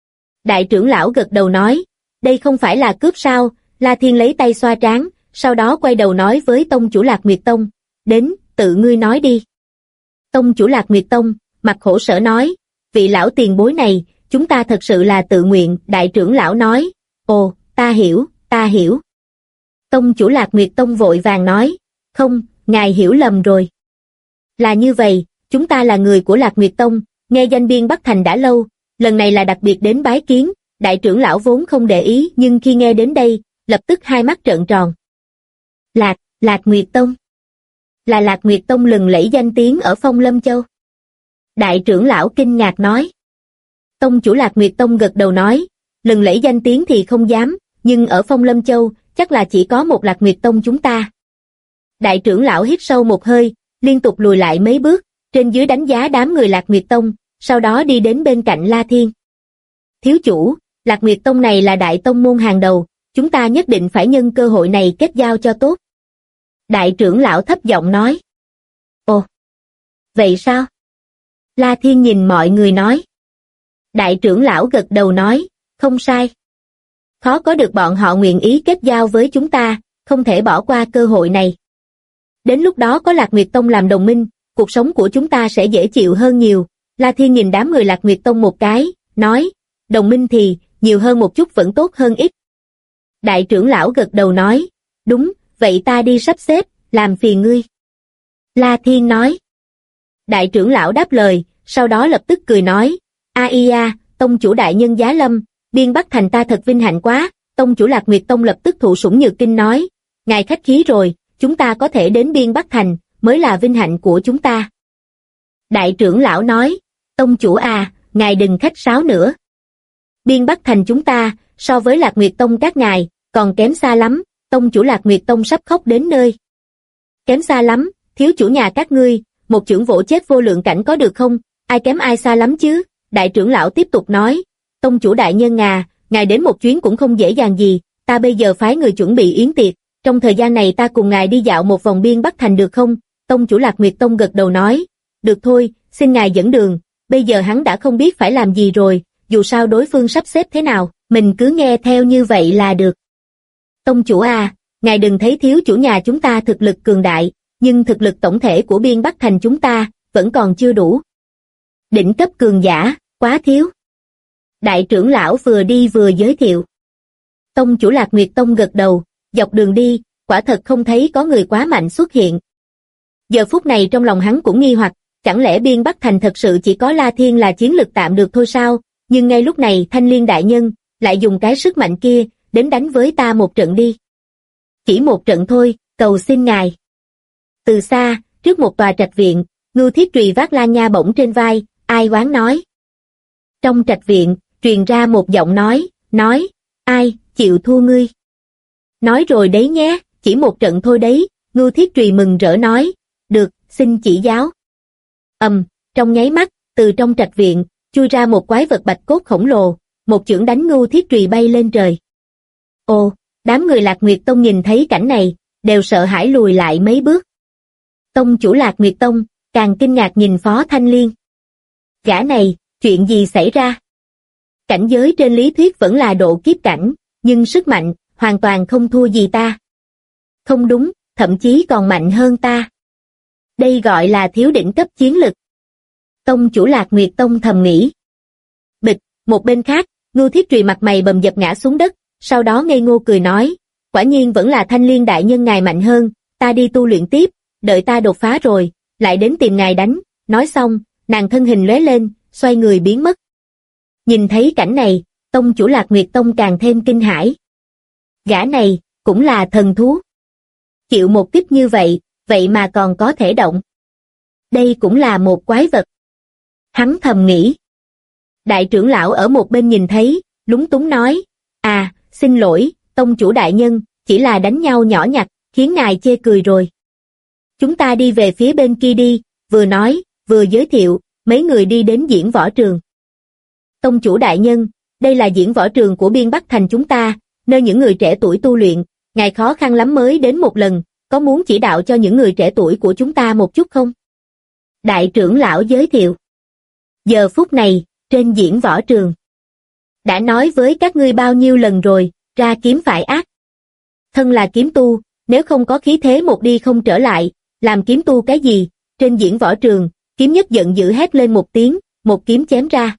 Đại trưởng lão gật đầu nói, đây không phải là cướp sao? La Thiên lấy tay xoa trán, sau đó quay đầu nói với tông chủ Lạc Nguyệt Tông, đến, tự ngươi nói đi. Tông chủ Lạc Nguyệt Tông, mặt khổ sở nói, vị lão tiền bối này, chúng ta thật sự là tự nguyện. Đại trưởng lão nói, ồ, ta hiểu. Tông chủ Lạc Nguyệt Tông vội vàng nói, không, ngài hiểu lầm rồi. Là như vậy, chúng ta là người của Lạc Nguyệt Tông, nghe danh biên Bắc Thành đã lâu, lần này là đặc biệt đến bái kiến. Đại trưởng lão vốn không để ý nhưng khi nghe đến đây, lập tức hai mắt trợn tròn. Lạc Nguyệt Tông. Là Lạc Nguyệt Tông lừng lẫy danh tiếng ở Phong Lâm Châu. Đại trưởng lão kinh ngạc nói. Tông chủ Lạc Nguyệt Tông gật đầu nói, lừng lẫy danh tiếng thì không dám, nhưng ở Phong Lâm Châu, chắc là chỉ có một Lạc Nguyệt Tông chúng ta. Đại trưởng lão hít sâu một hơi, liên tục lùi lại mấy bước, trên dưới đánh giá đám người Lạc Nguyệt Tông, sau đó đi đến bên cạnh La Thiên. Thiếu chủ, Lạc Nguyệt Tông này là đại tông môn hàng đầu, chúng ta nhất định phải nhân cơ hội này kết giao cho tốt. Đại trưởng lão thấp giọng nói. Ồ, vậy sao? La Thiên nhìn mọi người nói. Đại trưởng lão gật đầu nói, không sai. Khó có được bọn họ nguyện ý kết giao với chúng ta, không thể bỏ qua cơ hội này. Đến lúc đó có Lạc Nguyệt Tông làm đồng minh, cuộc sống của chúng ta sẽ dễ chịu hơn nhiều. La Thiên nhìn đám người Lạc Nguyệt Tông một cái, nói, đồng minh thì, nhiều hơn một chút vẫn tốt hơn ít. Đại trưởng lão gật đầu nói, đúng, vậy ta đi sắp xếp, làm phiền ngươi. La Thiên nói. Đại trưởng lão đáp lời, sau đó lập tức cười nói, tông chủ đại nhân giá lâm, biên Bắc Thành ta thật vinh hạnh quá. Tông chủ Lạc Nguyệt Tông lập tức thụ sủng nhược kinh nói, ngài khách khí rồi, chúng ta có thể đến biên Bắc Thành, mới là vinh hạnh của chúng ta. Đại trưởng lão nói, tông chủ ngài đừng khách sáo nữa. Biên Bắc Thành chúng ta, so với Lạc Nguyệt Tông các ngài, còn kém xa lắm. Tông chủ Lạc Nguyệt Tông sắp khóc đến nơi. Kém xa lắm, thiếu chủ nhà các ngươi, một chưởng vỗ chết vô lượng cảnh có được không? Ai kém ai xa lắm chứ? Đại trưởng lão tiếp tục nói, tông chủ đại nhân ngài đến một chuyến cũng không dễ dàng gì, ta bây giờ phái người chuẩn bị yến tiệc, trong thời gian này ta cùng ngài đi dạo một vòng biên Bắc Thành được không? Tông chủ Lạc Nguyệt Tông gật đầu nói, được thôi, xin ngài dẫn đường. Bây giờ hắn đã không biết phải làm gì rồi, dù sao đối phương sắp xếp thế nào, mình cứ nghe theo như vậy là được. Tông chủ ngài đừng thấy thiếu chủ nhà chúng ta thực lực cường đại, nhưng thực lực tổng thể của Biên Bắc Thành chúng ta vẫn còn chưa đủ. Đỉnh cấp cường giả, quá thiếu. Đại trưởng lão vừa đi vừa giới thiệu. Tông chủ Lạc Nguyệt Tông gật đầu, dọc đường đi, quả thật không thấy có người quá mạnh xuất hiện. Giờ phút này trong lòng hắn cũng nghi hoặc, chẳng lẽ Biên Bắc Thành thật sự chỉ có La Thiên là chiến lực tạm được thôi sao, nhưng ngay lúc này Thanh Liên đại nhân lại dùng cái sức mạnh kia, đến đánh với ta một trận đi. Chỉ một trận thôi, cầu xin ngài. Từ xa, trước một tòa trạch viện, Ngưu Thiết Trùy vác La Nha bổng trên vai, ai oán nói. Trong trạch viện, truyền ra một giọng nói, ai, chịu thua ngươi. Nói rồi đấy nhé, chỉ một trận thôi đấy, Ngưu Thiết Trùy mừng rỡ nói, được, xin chỉ giáo. Trong nháy mắt, từ trong trạch viện, chui ra một quái vật bạch cốt khổng lồ, một chưởng đánh Ngưu Thiết Trùy bay lên trời. Ồ, đám người Lạc Nguyệt Tông nhìn thấy cảnh này, đều sợ hãi lùi lại mấy bước. Tông chủ Lạc Nguyệt Tông, càng kinh ngạc nhìn Phó Thanh Liên. Gã này, chuyện gì xảy ra? Cảnh giới trên lý thuyết vẫn là độ kiếp cảnh, nhưng sức mạnh, hoàn toàn không thua gì ta. Không đúng, thậm chí còn mạnh hơn ta. Đây gọi là thiếu đỉnh cấp chiến lực. Tông chủ Lạc Nguyệt Tông thầm nghĩ. Bịch, một bên khác, Ngưu Thiết Trùy mặt mày bầm dập ngã xuống đất, sau đó ngây ngô cười nói, quả nhiên vẫn là Thanh Liên đại nhân ngài mạnh hơn, ta đi tu luyện tiếp, đợi ta đột phá rồi, lại đến tìm ngài đánh. Nói xong, nàng thân hình lóe lên, xoay người biến mất. Nhìn thấy cảnh này, tông chủ Lạc Nguyệt Tông càng thêm kinh hãi. Gã này, cũng là thần thú. Chịu một kích như vậy, vậy mà còn có thể động. Đây cũng là một quái vật. Hắn thầm nghĩ. Đại trưởng lão ở một bên nhìn thấy, lúng túng nói, xin lỗi, tông chủ đại nhân, chỉ là đánh nhau nhỏ nhặt, khiến ngài chê cười rồi. Chúng ta đi về phía bên kia đi, vừa nói, vừa giới thiệu, mấy người đi đến diễn võ trường. Tông chủ đại nhân, đây là diễn võ trường của Biên Bắc Thành chúng ta, nơi những người trẻ tuổi tu luyện, ngài khó khăn lắm mới đến một lần, có muốn chỉ đạo cho những người trẻ tuổi của chúng ta một chút không? Đại trưởng lão giới thiệu. Giờ phút này, trên diễn võ trường. Đã nói với các ngươi bao nhiêu lần rồi, ra kiếm phải ác. Thân là kiếm tu, nếu không có khí thế một đi không trở lại, làm kiếm tu cái gì? Trên diễn võ trường, kiếm nhất giận dữ hét lên một tiếng, một kiếm chém ra.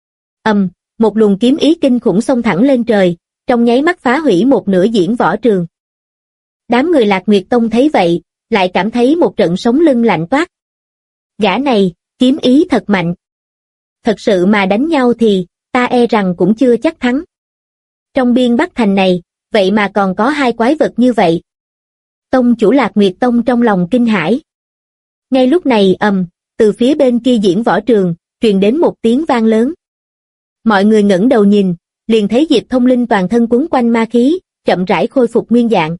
Một luồng kiếm ý kinh khủng xông thẳng lên trời, trong nháy mắt phá hủy một nửa diễn võ trường. Đám người Lạc Nguyệt Tông thấy vậy, lại cảm thấy một trận sống lưng lạnh toát. Gã này, kiếm ý thật mạnh. Thật sự mà đánh nhau thì, ta e rằng cũng chưa chắc thắng. Trong Biên Bắc Thành này, vậy mà còn có hai quái vật như vậy. Tông chủ Lạc Nguyệt Tông trong lòng kinh hãi. Ngay lúc này từ phía bên kia diễn võ trường, truyền đến một tiếng vang lớn. Mọi người ngẩng đầu nhìn, liền thấy Diệp Thông Linh toàn thân quấn quanh ma khí, chậm rãi khôi phục nguyên dạng.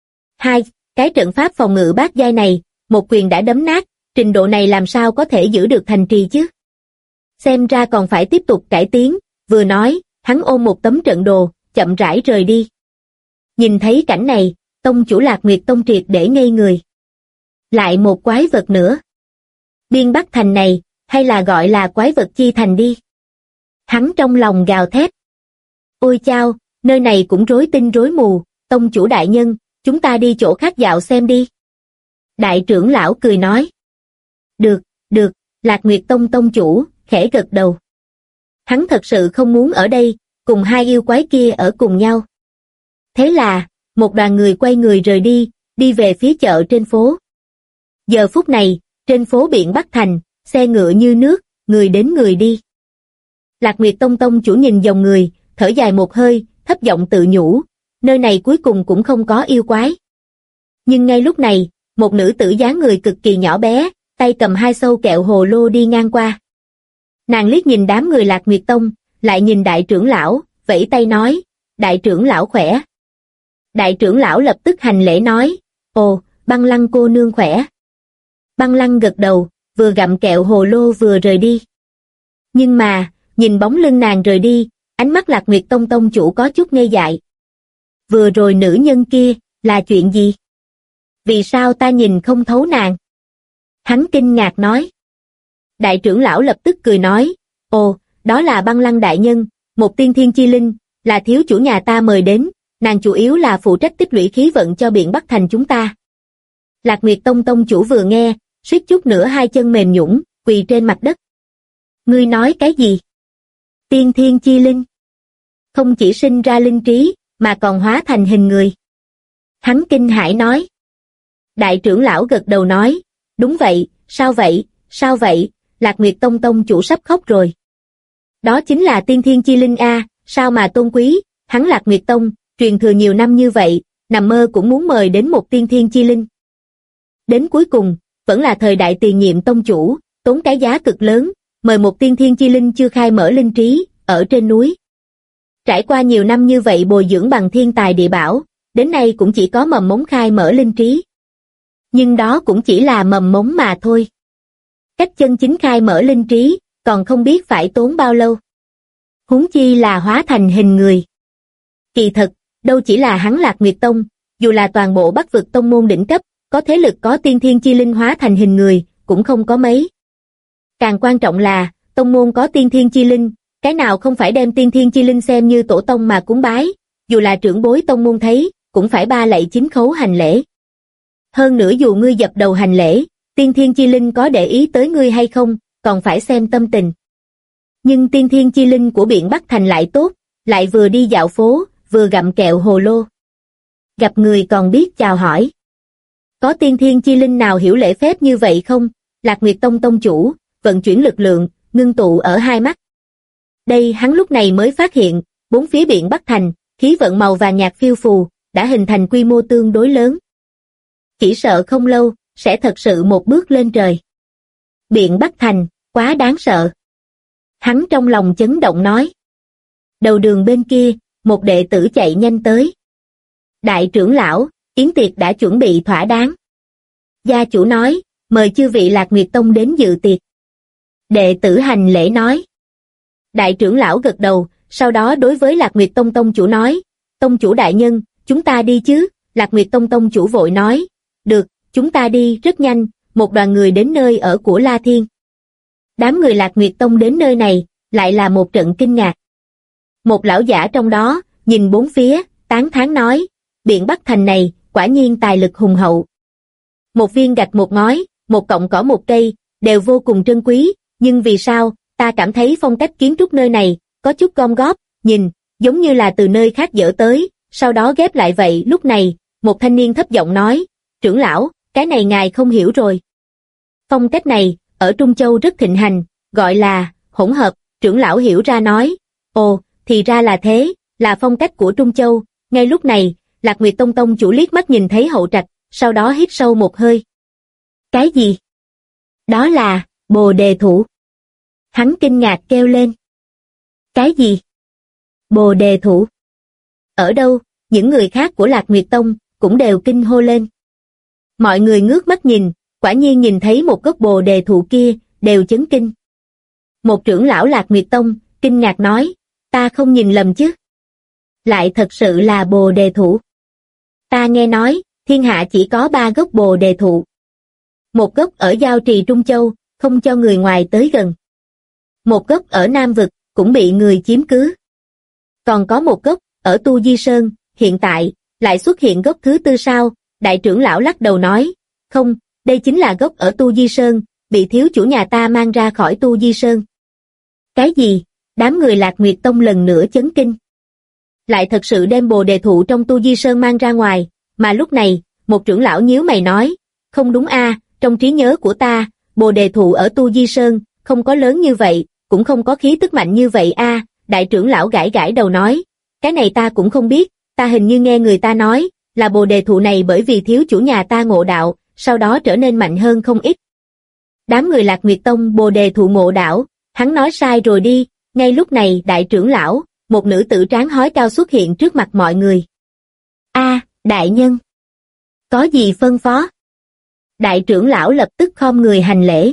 Cái trận pháp phòng ngự bát giai này, một quyền đã đấm nát, trình độ này làm sao có thể giữ được thành trì chứ? Xem ra còn phải tiếp tục cải tiến, vừa nói, hắn ôm một tấm trận đồ, chậm rãi rời đi. Nhìn thấy cảnh này, tông chủ Lạc Nguyệt Tông triệt để ngây người. Lại một quái vật nữa. Biên Bắc Thành này, hay là gọi là quái vật chi thành đi. Hắn trong lòng gào thét. Ôi chao, nơi này cũng rối tinh rối mù, tông chủ đại nhân, chúng ta đi chỗ khác dạo xem đi. Đại trưởng lão cười nói. Được, Lạc Nguyệt Tông tông chủ, khẽ gật đầu. Hắn thật sự không muốn ở đây, cùng hai yêu quái kia ở cùng nhau. Thế là, một đoàn người quay người rời đi, đi về phía chợ trên phố. Giờ phút này, trên phố Biện Bắc Thành, xe ngựa như nước, người đến người đi. Lạc Nguyệt Tông tông chủ nhìn dòng người, thở dài một hơi, thấp giọng tự nhủ, nơi này cuối cùng cũng không có yêu quái. Nhưng ngay lúc này, một nữ tử dáng người cực kỳ nhỏ bé, tay cầm hai sâu kẹo hồ lô đi ngang qua. Nàng liếc nhìn đám người Lạc Nguyệt Tông, lại nhìn đại trưởng lão, vẫy tay nói, đại trưởng lão khỏe. Đại trưởng lão lập tức hành lễ nói, ồ, Băng Lăng cô nương khỏe. Băng Lăng gật đầu, vừa gặm kẹo hồ lô vừa rời đi. Nhưng mà, nhìn bóng lưng nàng rời đi, ánh mắt Lạc Nguyệt Tông tông chủ có chút ngây dại. Vừa rồi nữ nhân kia, là chuyện gì? Vì sao ta nhìn không thấu nàng? Hắn kinh ngạc nói. Đại trưởng lão lập tức cười nói, ồ, đó là Băng Lăng đại nhân, một tiên thiên chi linh, là thiếu chủ nhà ta mời đến, nàng chủ yếu là phụ trách tích lũy khí vận cho Biện Bắc Thành chúng ta. Lạc Nguyệt Tông tông chủ vừa nghe, suýt chút nữa hai chân mềm nhũn, quỳ trên mặt đất. Ngươi nói cái gì? Tiên thiên chi linh. Không chỉ sinh ra linh trí, mà còn hóa thành hình người. Hắn kinh hãi nói. Đại trưởng lão gật đầu nói, đúng vậy, sao vậy, sao vậy, Lạc Nguyệt Tông tông chủ sắp khóc rồi. Đó chính là tiên thiên chi linh a, sao mà tôn quý, hắn Lạc Nguyệt Tông, truyền thừa nhiều năm như vậy, nằm mơ cũng muốn mời đến một tiên thiên chi linh. Đến cuối cùng, vẫn là thời đại tiền nhiệm tông chủ, tốn cái giá cực lớn, mời một tiên thiên chi linh chưa khai mở linh trí, ở trên núi. Trải qua nhiều năm như vậy bồi dưỡng bằng thiên tài địa bảo, đến nay cũng chỉ có mầm mống khai mở linh trí. Nhưng đó cũng chỉ là mầm mống mà thôi. Cách chân chính khai mở linh trí, còn không biết phải tốn bao lâu. Huống chi là hóa thành hình người. Kỳ thật, đâu chỉ là hắn Lạc Nguyệt Tông, dù là toàn bộ Bắc vực tông môn đỉnh cấp, có thế lực có tiên thiên chi linh hóa thành hình người, cũng không có mấy. Càng quan trọng là, tông môn có tiên thiên chi linh, cái nào không phải đem tiên thiên chi linh xem như tổ tông mà cúng bái, dù là trưởng bối tông môn thấy, cũng phải ba lạy chín khấu hành lễ. Hơn nữa dù ngươi dập đầu hành lễ, tiên thiên chi linh có để ý tới ngươi hay không, còn phải xem tâm tình. Nhưng tiên thiên chi linh của Biện Bắc Thành lại tốt, lại vừa đi dạo phố, vừa gặm kẹo hồ lô. Gặp người còn biết chào hỏi. Có tiên thiên chi linh nào hiểu lễ phép như vậy không? Lạc Nguyệt Tông tông chủ, vận chuyển lực lượng, ngưng tụ ở hai mắt. Đây hắn lúc này mới phát hiện, bốn phía Biện Bắc Thành, khí vận màu vàng nhạt phiêu phù, đã hình thành quy mô tương đối lớn. Chỉ sợ không lâu, sẽ thật sự một bước lên trời. Biện Bắc Thành, quá đáng sợ. Hắn trong lòng chấn động nói. Đầu đường bên kia, một đệ tử chạy nhanh tới. Đại trưởng lão, yến tiệc đã chuẩn bị thỏa đáng. Gia chủ nói, mời chư vị Lạc Nguyệt Tông đến dự tiệc. Đệ tử hành lễ nói. Đại trưởng lão gật đầu, sau đó đối với Lạc Nguyệt Tông tông chủ nói, tông chủ đại nhân, chúng ta đi chứ? Lạc Nguyệt Tông tông chủ vội nói, được, chúng ta đi, rất nhanh, một đoàn người đến nơi ở của La Thiên. Đám người Lạc Nguyệt Tông đến nơi này, lại là một trận kinh ngạc. Một lão giả trong đó, nhìn bốn phía, tán thán nói, Biện Bắc Thành này, quả nhiên tài lực hùng hậu. Một viên gạch một ngói, một cọng cỏ một cây, đều vô cùng trân quý, nhưng vì sao, ta cảm thấy phong cách kiến trúc nơi này, có chút gom góp, nhìn, giống như là từ nơi khác dỡ tới, sau đó ghép lại vậy. Lúc này, một thanh niên thấp giọng nói, trưởng lão, cái này ngài không hiểu rồi. Phong cách này, ở Trung Châu rất thịnh hành, gọi là hỗn hợp. Trưởng lão hiểu ra nói, ồ, thì ra là thế, là phong cách của Trung Châu. Ngay lúc này, Lạc Nguyệt Tông tông chủ liếc mắt nhìn thấy Hậu Trạch, sau đó hít sâu một hơi. Cái gì? Đó là Bồ Đề Thụ. Hắn kinh ngạc kêu lên. Cái gì? Bồ Đề Thụ? Ở đâu? Những người khác của Lạc Nguyệt Tông cũng đều kinh hô lên. Mọi người ngước mắt nhìn, quả nhiên nhìn thấy một gốc Bồ Đề Thụ kia, đều chấn kinh. Một trưởng lão Lạc Nguyệt Tông kinh ngạc nói, ta không nhìn lầm chứ? Lại thật sự là Bồ Đề Thụ. Ta nghe nói, thiên hạ chỉ có 3 gốc Bồ Đề Thụ. Một gốc ở Giao Trì Trung Châu, không cho người ngoài tới gần. Một gốc ở Nam Vực, cũng bị người chiếm cứ. Còn có một gốc, ở Tu Di Sơn, hiện tại, lại xuất hiện gốc thứ 4 sao? Đại trưởng lão lắc đầu nói, không, đây chính là gốc ở Tu Di Sơn, bị thiếu chủ nhà ta mang ra khỏi Tu Di Sơn. Cái gì? Đám người Lạc Nguyệt Tông lần nữa chấn kinh. Lại thật sự đem Bồ Đề Thụ trong Tu Di Sơn mang ra ngoài, mà lúc này, một trưởng lão nhíu mày nói, không đúng a, trong trí nhớ của ta, Bồ Đề Thụ ở Tu Di Sơn, không có lớn như vậy, cũng không có khí tức mạnh như vậy a. Đại trưởng lão gãi gãi đầu nói, cái này ta cũng không biết, ta hình như nghe người ta nói, là Bồ Đề Thụ này bởi vì thiếu chủ nhà ta ngộ đạo, sau đó trở nên mạnh hơn không ít. Đám người Lạc Nguyệt Tông Bồ Đề Thụ ngộ đạo, hắn nói sai rồi đi. Ngay lúc này đại trưởng lão, một nữ tử trán hói cao xuất hiện trước mặt mọi người. A, đại nhân, có gì phân phó? Đại trưởng lão lập tức khom người hành lễ.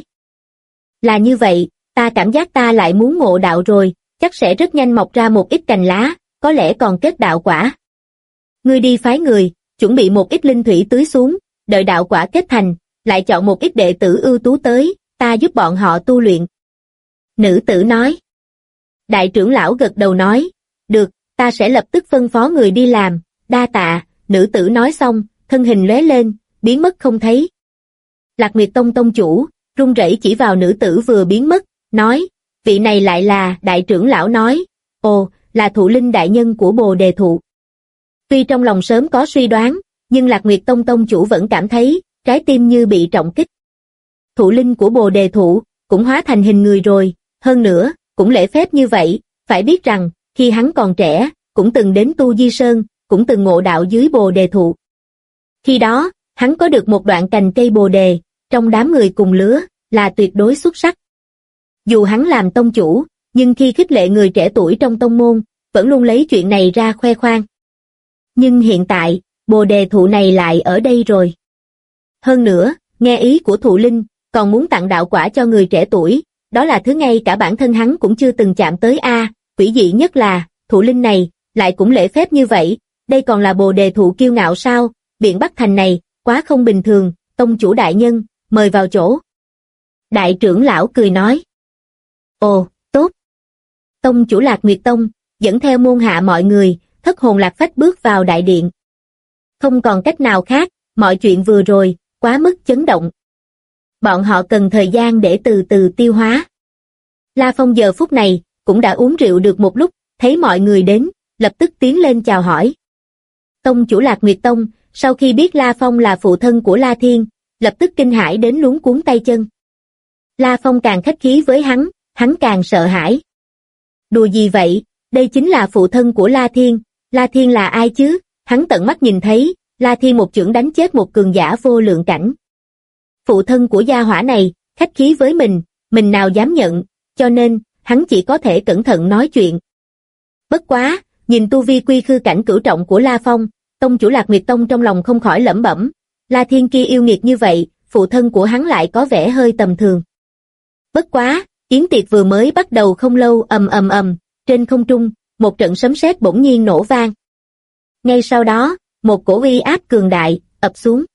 Là như vậy, ta cảm giác ta lại muốn ngộ đạo rồi, chắc sẽ rất nhanh mọc ra một ít cành lá, có lẽ còn kết đạo quả. Ngươi đi phái người, chuẩn bị một ít linh thủy tưới xuống, đợi đạo quả kết thành, lại chọn một ít đệ tử ưu tú tới, ta giúp bọn họ tu luyện. Nữ tử nói. Đại trưởng lão gật đầu nói, được, ta sẽ lập tức phân phó người đi làm, đa tạ, nữ tử nói xong, thân hình lóe lên, biến mất không thấy. Lạc Nguyệt Tông tông chủ, run rẩy chỉ vào nữ tử vừa biến mất, nói, vị này lại là, đại trưởng lão nói, ồ, là Thụ Linh đại nhân của Bồ Đề Thụ. Tuy trong lòng sớm có suy đoán, nhưng Lạc Nguyệt Tông tông chủ vẫn cảm thấy, trái tim như bị trọng kích. Thụ Linh của Bồ Đề Thụ, cũng hóa thành hình người rồi, hơn nữa, cũng lễ phép như vậy, phải biết rằng, khi hắn còn trẻ, cũng từng đến Tu Di Sơn, cũng từng ngộ đạo dưới Bồ Đề Thụ. Khi đó, hắn có được một đoạn cành cây Bồ Đề, trong đám người cùng lứa, là tuyệt đối xuất sắc. Dù hắn làm tông chủ, nhưng khi khích lệ người trẻ tuổi trong tông môn, vẫn luôn lấy chuyện này ra khoe khoang. Nhưng hiện tại, Bồ Đề Thụ này lại ở đây rồi. Hơn nữa, nghe ý của Thụ Linh, còn muốn tặng đạo quả cho người trẻ tuổi, đó là thứ ngay cả bản thân hắn cũng chưa từng chạm tới quỷ dị nhất là, Thụ Linh này, lại cũng lễ phép như vậy, đây còn là Bồ Đề Thụ kiêu ngạo sao, Biện Bắc Thành này, quá không bình thường, tông chủ đại nhân, mời vào chỗ. Đại trưởng lão cười nói. Ồ, tốt. Tông chủ Lạc Nguyệt Tông, dẫn theo môn hạ mọi người, thất hồn lạc phách bước vào đại điện. Không còn cách nào khác, mọi chuyện vừa rồi, quá mức chấn động. Bọn họ cần thời gian để từ từ tiêu hóa. La Phong giờ phút này, cũng đã uống rượu được một lúc, thấy mọi người đến, lập tức tiến lên chào hỏi. Tông chủ Lạc Nguyệt Tông, sau khi biết La Phong là phụ thân của La Thiên, lập tức kinh hãi đến luống cuống tay chân. La Phong càng khách khí với hắn càng sợ hãi. Đùa gì vậy, đây chính là phụ thân của La Thiên là ai chứ, hắn tận mắt nhìn thấy, La Thiên một chưởng đánh chết một cường giả vô lượng cảnh. Phụ thân của gia hỏa này, khách khí với mình nào dám nhận, cho nên, hắn chỉ có thể cẩn thận nói chuyện. Bất quá, nhìn tu vi quy khư cảnh cửu trọng của La Phong, tông chủ Lạc Nguyệt Tông trong lòng không khỏi lẩm bẩm, La Thiên kia yêu nghiệt như vậy, phụ thân của hắn lại có vẻ hơi tầm thường. Bất quá, yến tiệc vừa mới bắt đầu không lâu, ầm, trên không trung, một trận sấm sét bỗng nhiên nổ vang. Ngay sau đó, một cổ uy áp cường đại, ập xuống.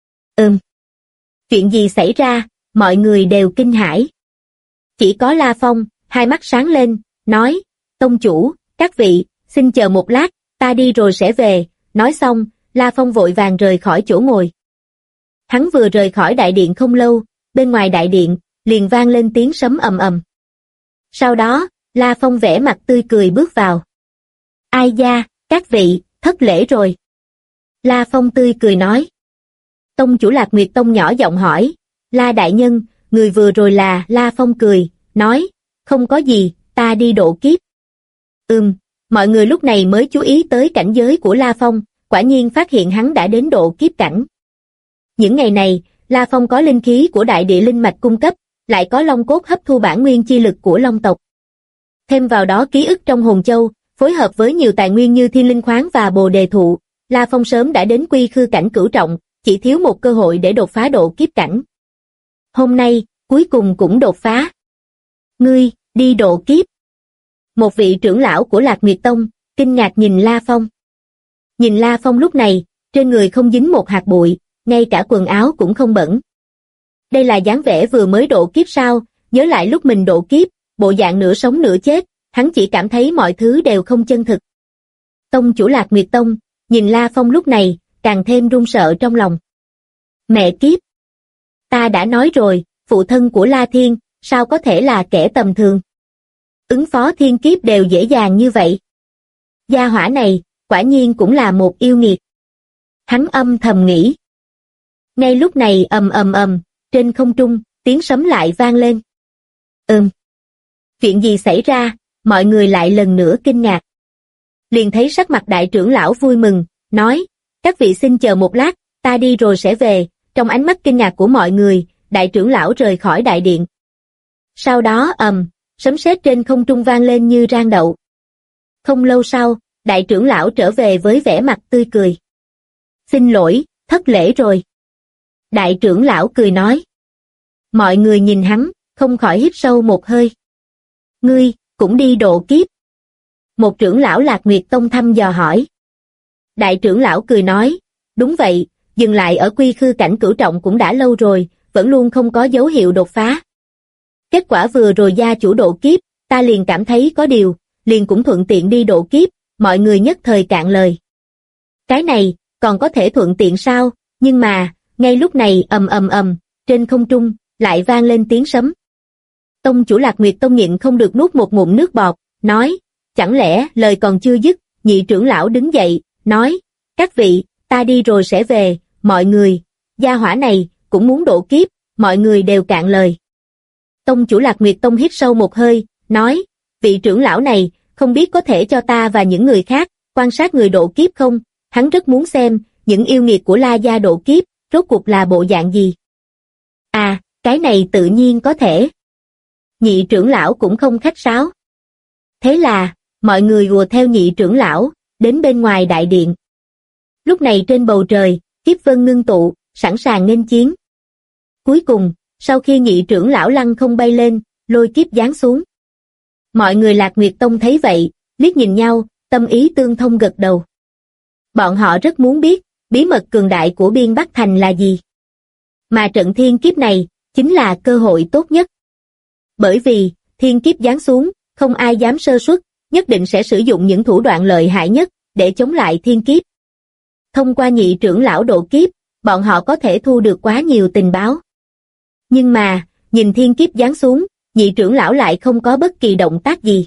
Chuyện gì xảy ra, mọi người đều kinh hãi. Chỉ có La Phong, hai mắt sáng lên, nói, tông chủ, các vị, xin chờ một lát, ta đi rồi sẽ về, nói xong, La Phong vội vàng rời khỏi chỗ ngồi. Hắn vừa rời khỏi đại điện không lâu, bên ngoài đại điện, liền vang lên tiếng sấm ầm. Sau đó, La Phong vẻ mặt tươi cười bước vào. Ai da, các vị, thất lễ rồi. La Phong tươi cười nói. Tông chủ Lạc Nguyệt Tông nhỏ giọng hỏi, La đại nhân, người vừa rồi là, La Phong cười, nói, không có gì, ta đi độ kiếp. Mọi người lúc này mới chú ý tới cảnh giới của La Phong, quả nhiên phát hiện hắn đã đến độ kiếp cảnh. Những ngày này, La Phong có linh khí của đại địa linh mạch cung cấp, lại có long cốt hấp thu bản nguyên chi lực của long tộc. Thêm vào đó ký ức trong hồn châu, phối hợp với nhiều tài nguyên như thiên linh khoáng và bồ đề thụ, La Phong sớm đã đến quy khư cảnh cửu trọng, chỉ thiếu một cơ hội để đột phá độ kiếp cảnh. Hôm nay, cuối cùng cũng đột phá. Ngươi, đi độ kiếp. Một vị trưởng lão của Lạc Nguyệt Tông, kinh ngạc nhìn La Phong. Nhìn La Phong lúc này, trên người không dính một hạt bụi, ngay cả quần áo cũng không bẩn. Đây là dáng vẻ vừa mới độ kiếp sao, nhớ lại lúc mình độ kiếp, bộ dạng nửa sống nửa chết, hắn chỉ cảm thấy mọi thứ đều không chân thực. Tông chủ Lạc Nguyệt Tông, nhìn La Phong lúc này, càng thêm run sợ trong lòng. Mẹ kiếp! Ta đã nói rồi, phụ thân của La Thiên, sao có thể là kẻ tầm thường? Ứng phó thiên kiếp đều dễ dàng như vậy. Gia hỏa này, quả nhiên cũng là một yêu nghiệt. Hắn âm thầm nghĩ. Ngay lúc này ầm, trên không trung, tiếng sấm lại vang lên. Chuyện gì xảy ra, mọi người lại lần nữa kinh ngạc. Liền thấy sắc mặt đại trưởng lão vui mừng, nói, các vị xin chờ một lát, ta đi rồi sẽ về. Trong ánh mắt kinh ngạc của mọi người, đại trưởng lão rời khỏi đại điện. Sau đó sấm sét trên không trung vang lên như rang đậu. Không lâu sau, đại trưởng lão trở về với vẻ mặt tươi cười. Xin lỗi, thất lễ rồi. Đại trưởng lão cười nói. Mọi người nhìn hắn, không khỏi hít sâu một hơi. Ngươi, cũng đi độ kiếp. Một trưởng lão Lạc Nguyệt Tông thăm dò hỏi. Đại trưởng lão cười nói, đúng vậy, dừng lại ở quy khư cảnh cửu trọng cũng đã lâu rồi, vẫn luôn không có dấu hiệu đột phá. Kết quả vừa rồi gia chủ độ kiếp, ta liền cảm thấy có điều, liền cũng thuận tiện đi độ kiếp, mọi người nhất thời cạn lời. Cái này, còn có thể thuận tiện sao? Nhưng mà, ngay lúc này ầm, trên không trung, lại vang lên tiếng sấm. Tông chủ Lạc Nguyệt Tông nhịn không được nuốt một ngụm nước bọt, nói, chẳng lẽ lời còn chưa dứt, nhị trưởng lão đứng dậy, nói, các vị, ta đi rồi sẽ về, mọi người, gia hỏa này, cũng muốn độ kiếp, mọi người đều cạn lời. Tông chủ Lạc Nguyệt Tông hít sâu một hơi, nói, vị trưởng lão này, không biết có thể cho ta và những người khác, quan sát người độ kiếp không, hắn rất muốn xem, những yêu nghiệt của La Gia độ kiếp, rốt cuộc là bộ dạng gì. À, cái này tự nhiên có thể. Nhị trưởng lão cũng không khách sáo. Thế là, mọi người hùa theo nhị trưởng lão, đến bên ngoài đại điện. Lúc này trên bầu trời, kiếp vân ngưng tụ, sẵn sàng nghênh chiến. Cuối cùng, sau khi nhị trưởng lão lăng không bay lên, lôi kiếp giáng xuống. Mọi người Lạc Nguyệt Tông thấy vậy, liếc nhìn nhau, tâm ý tương thông gật đầu. Bọn họ rất muốn biết, bí mật cường đại của Biên Bắc Thành là gì. Mà trận thiên kiếp này, chính là cơ hội tốt nhất. Bởi vì, thiên kiếp giáng xuống, không ai dám sơ suất, nhất định sẽ sử dụng những thủ đoạn lợi hại nhất, để chống lại thiên kiếp. Thông qua nhị trưởng lão độ kiếp, bọn họ có thể thu được quá nhiều tình báo. Nhưng mà, nhìn thiên kiếp giáng xuống, nhị trưởng lão lại không có bất kỳ động tác gì.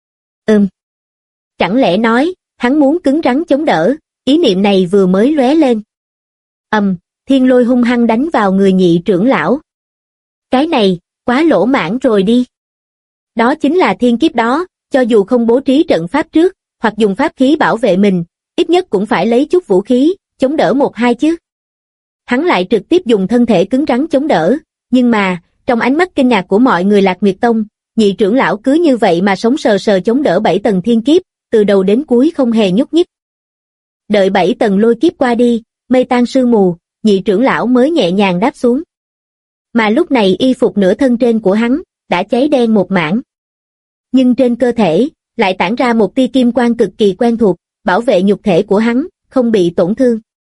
Chẳng lẽ nói, hắn muốn cứng rắn chống đỡ, ý niệm này vừa mới lóe lên. Thiên lôi hung hăng đánh vào người nhị trưởng lão. Cái này, quá lỗ mãng rồi đi. Đó chính là thiên kiếp đó, cho dù không bố trí trận pháp trước, hoặc dùng pháp khí bảo vệ mình, ít nhất cũng phải lấy chút vũ khí, chống đỡ một hai chứ. Hắn lại trực tiếp dùng thân thể cứng rắn chống đỡ, nhưng mà, trong ánh mắt kinh ngạc của mọi người Lạc Nguyệt Tông, nhị trưởng lão cứ như vậy mà sống sờ sờ chống đỡ 7 tầng thiên kiếp, từ đầu đến cuối không hề nhúc nhích. Đợi 7 tầng lôi kiếp qua đi, mây tan sương mù, nhị trưởng lão mới nhẹ nhàng đáp xuống. Mà lúc này y phục nửa thân trên của hắn, đã cháy đen một mảng. Nhưng trên cơ thể, lại tản ra một tia kim quang cực kỳ quen thuộc, bảo vệ nhục thể của hắn, không bị tổn thương.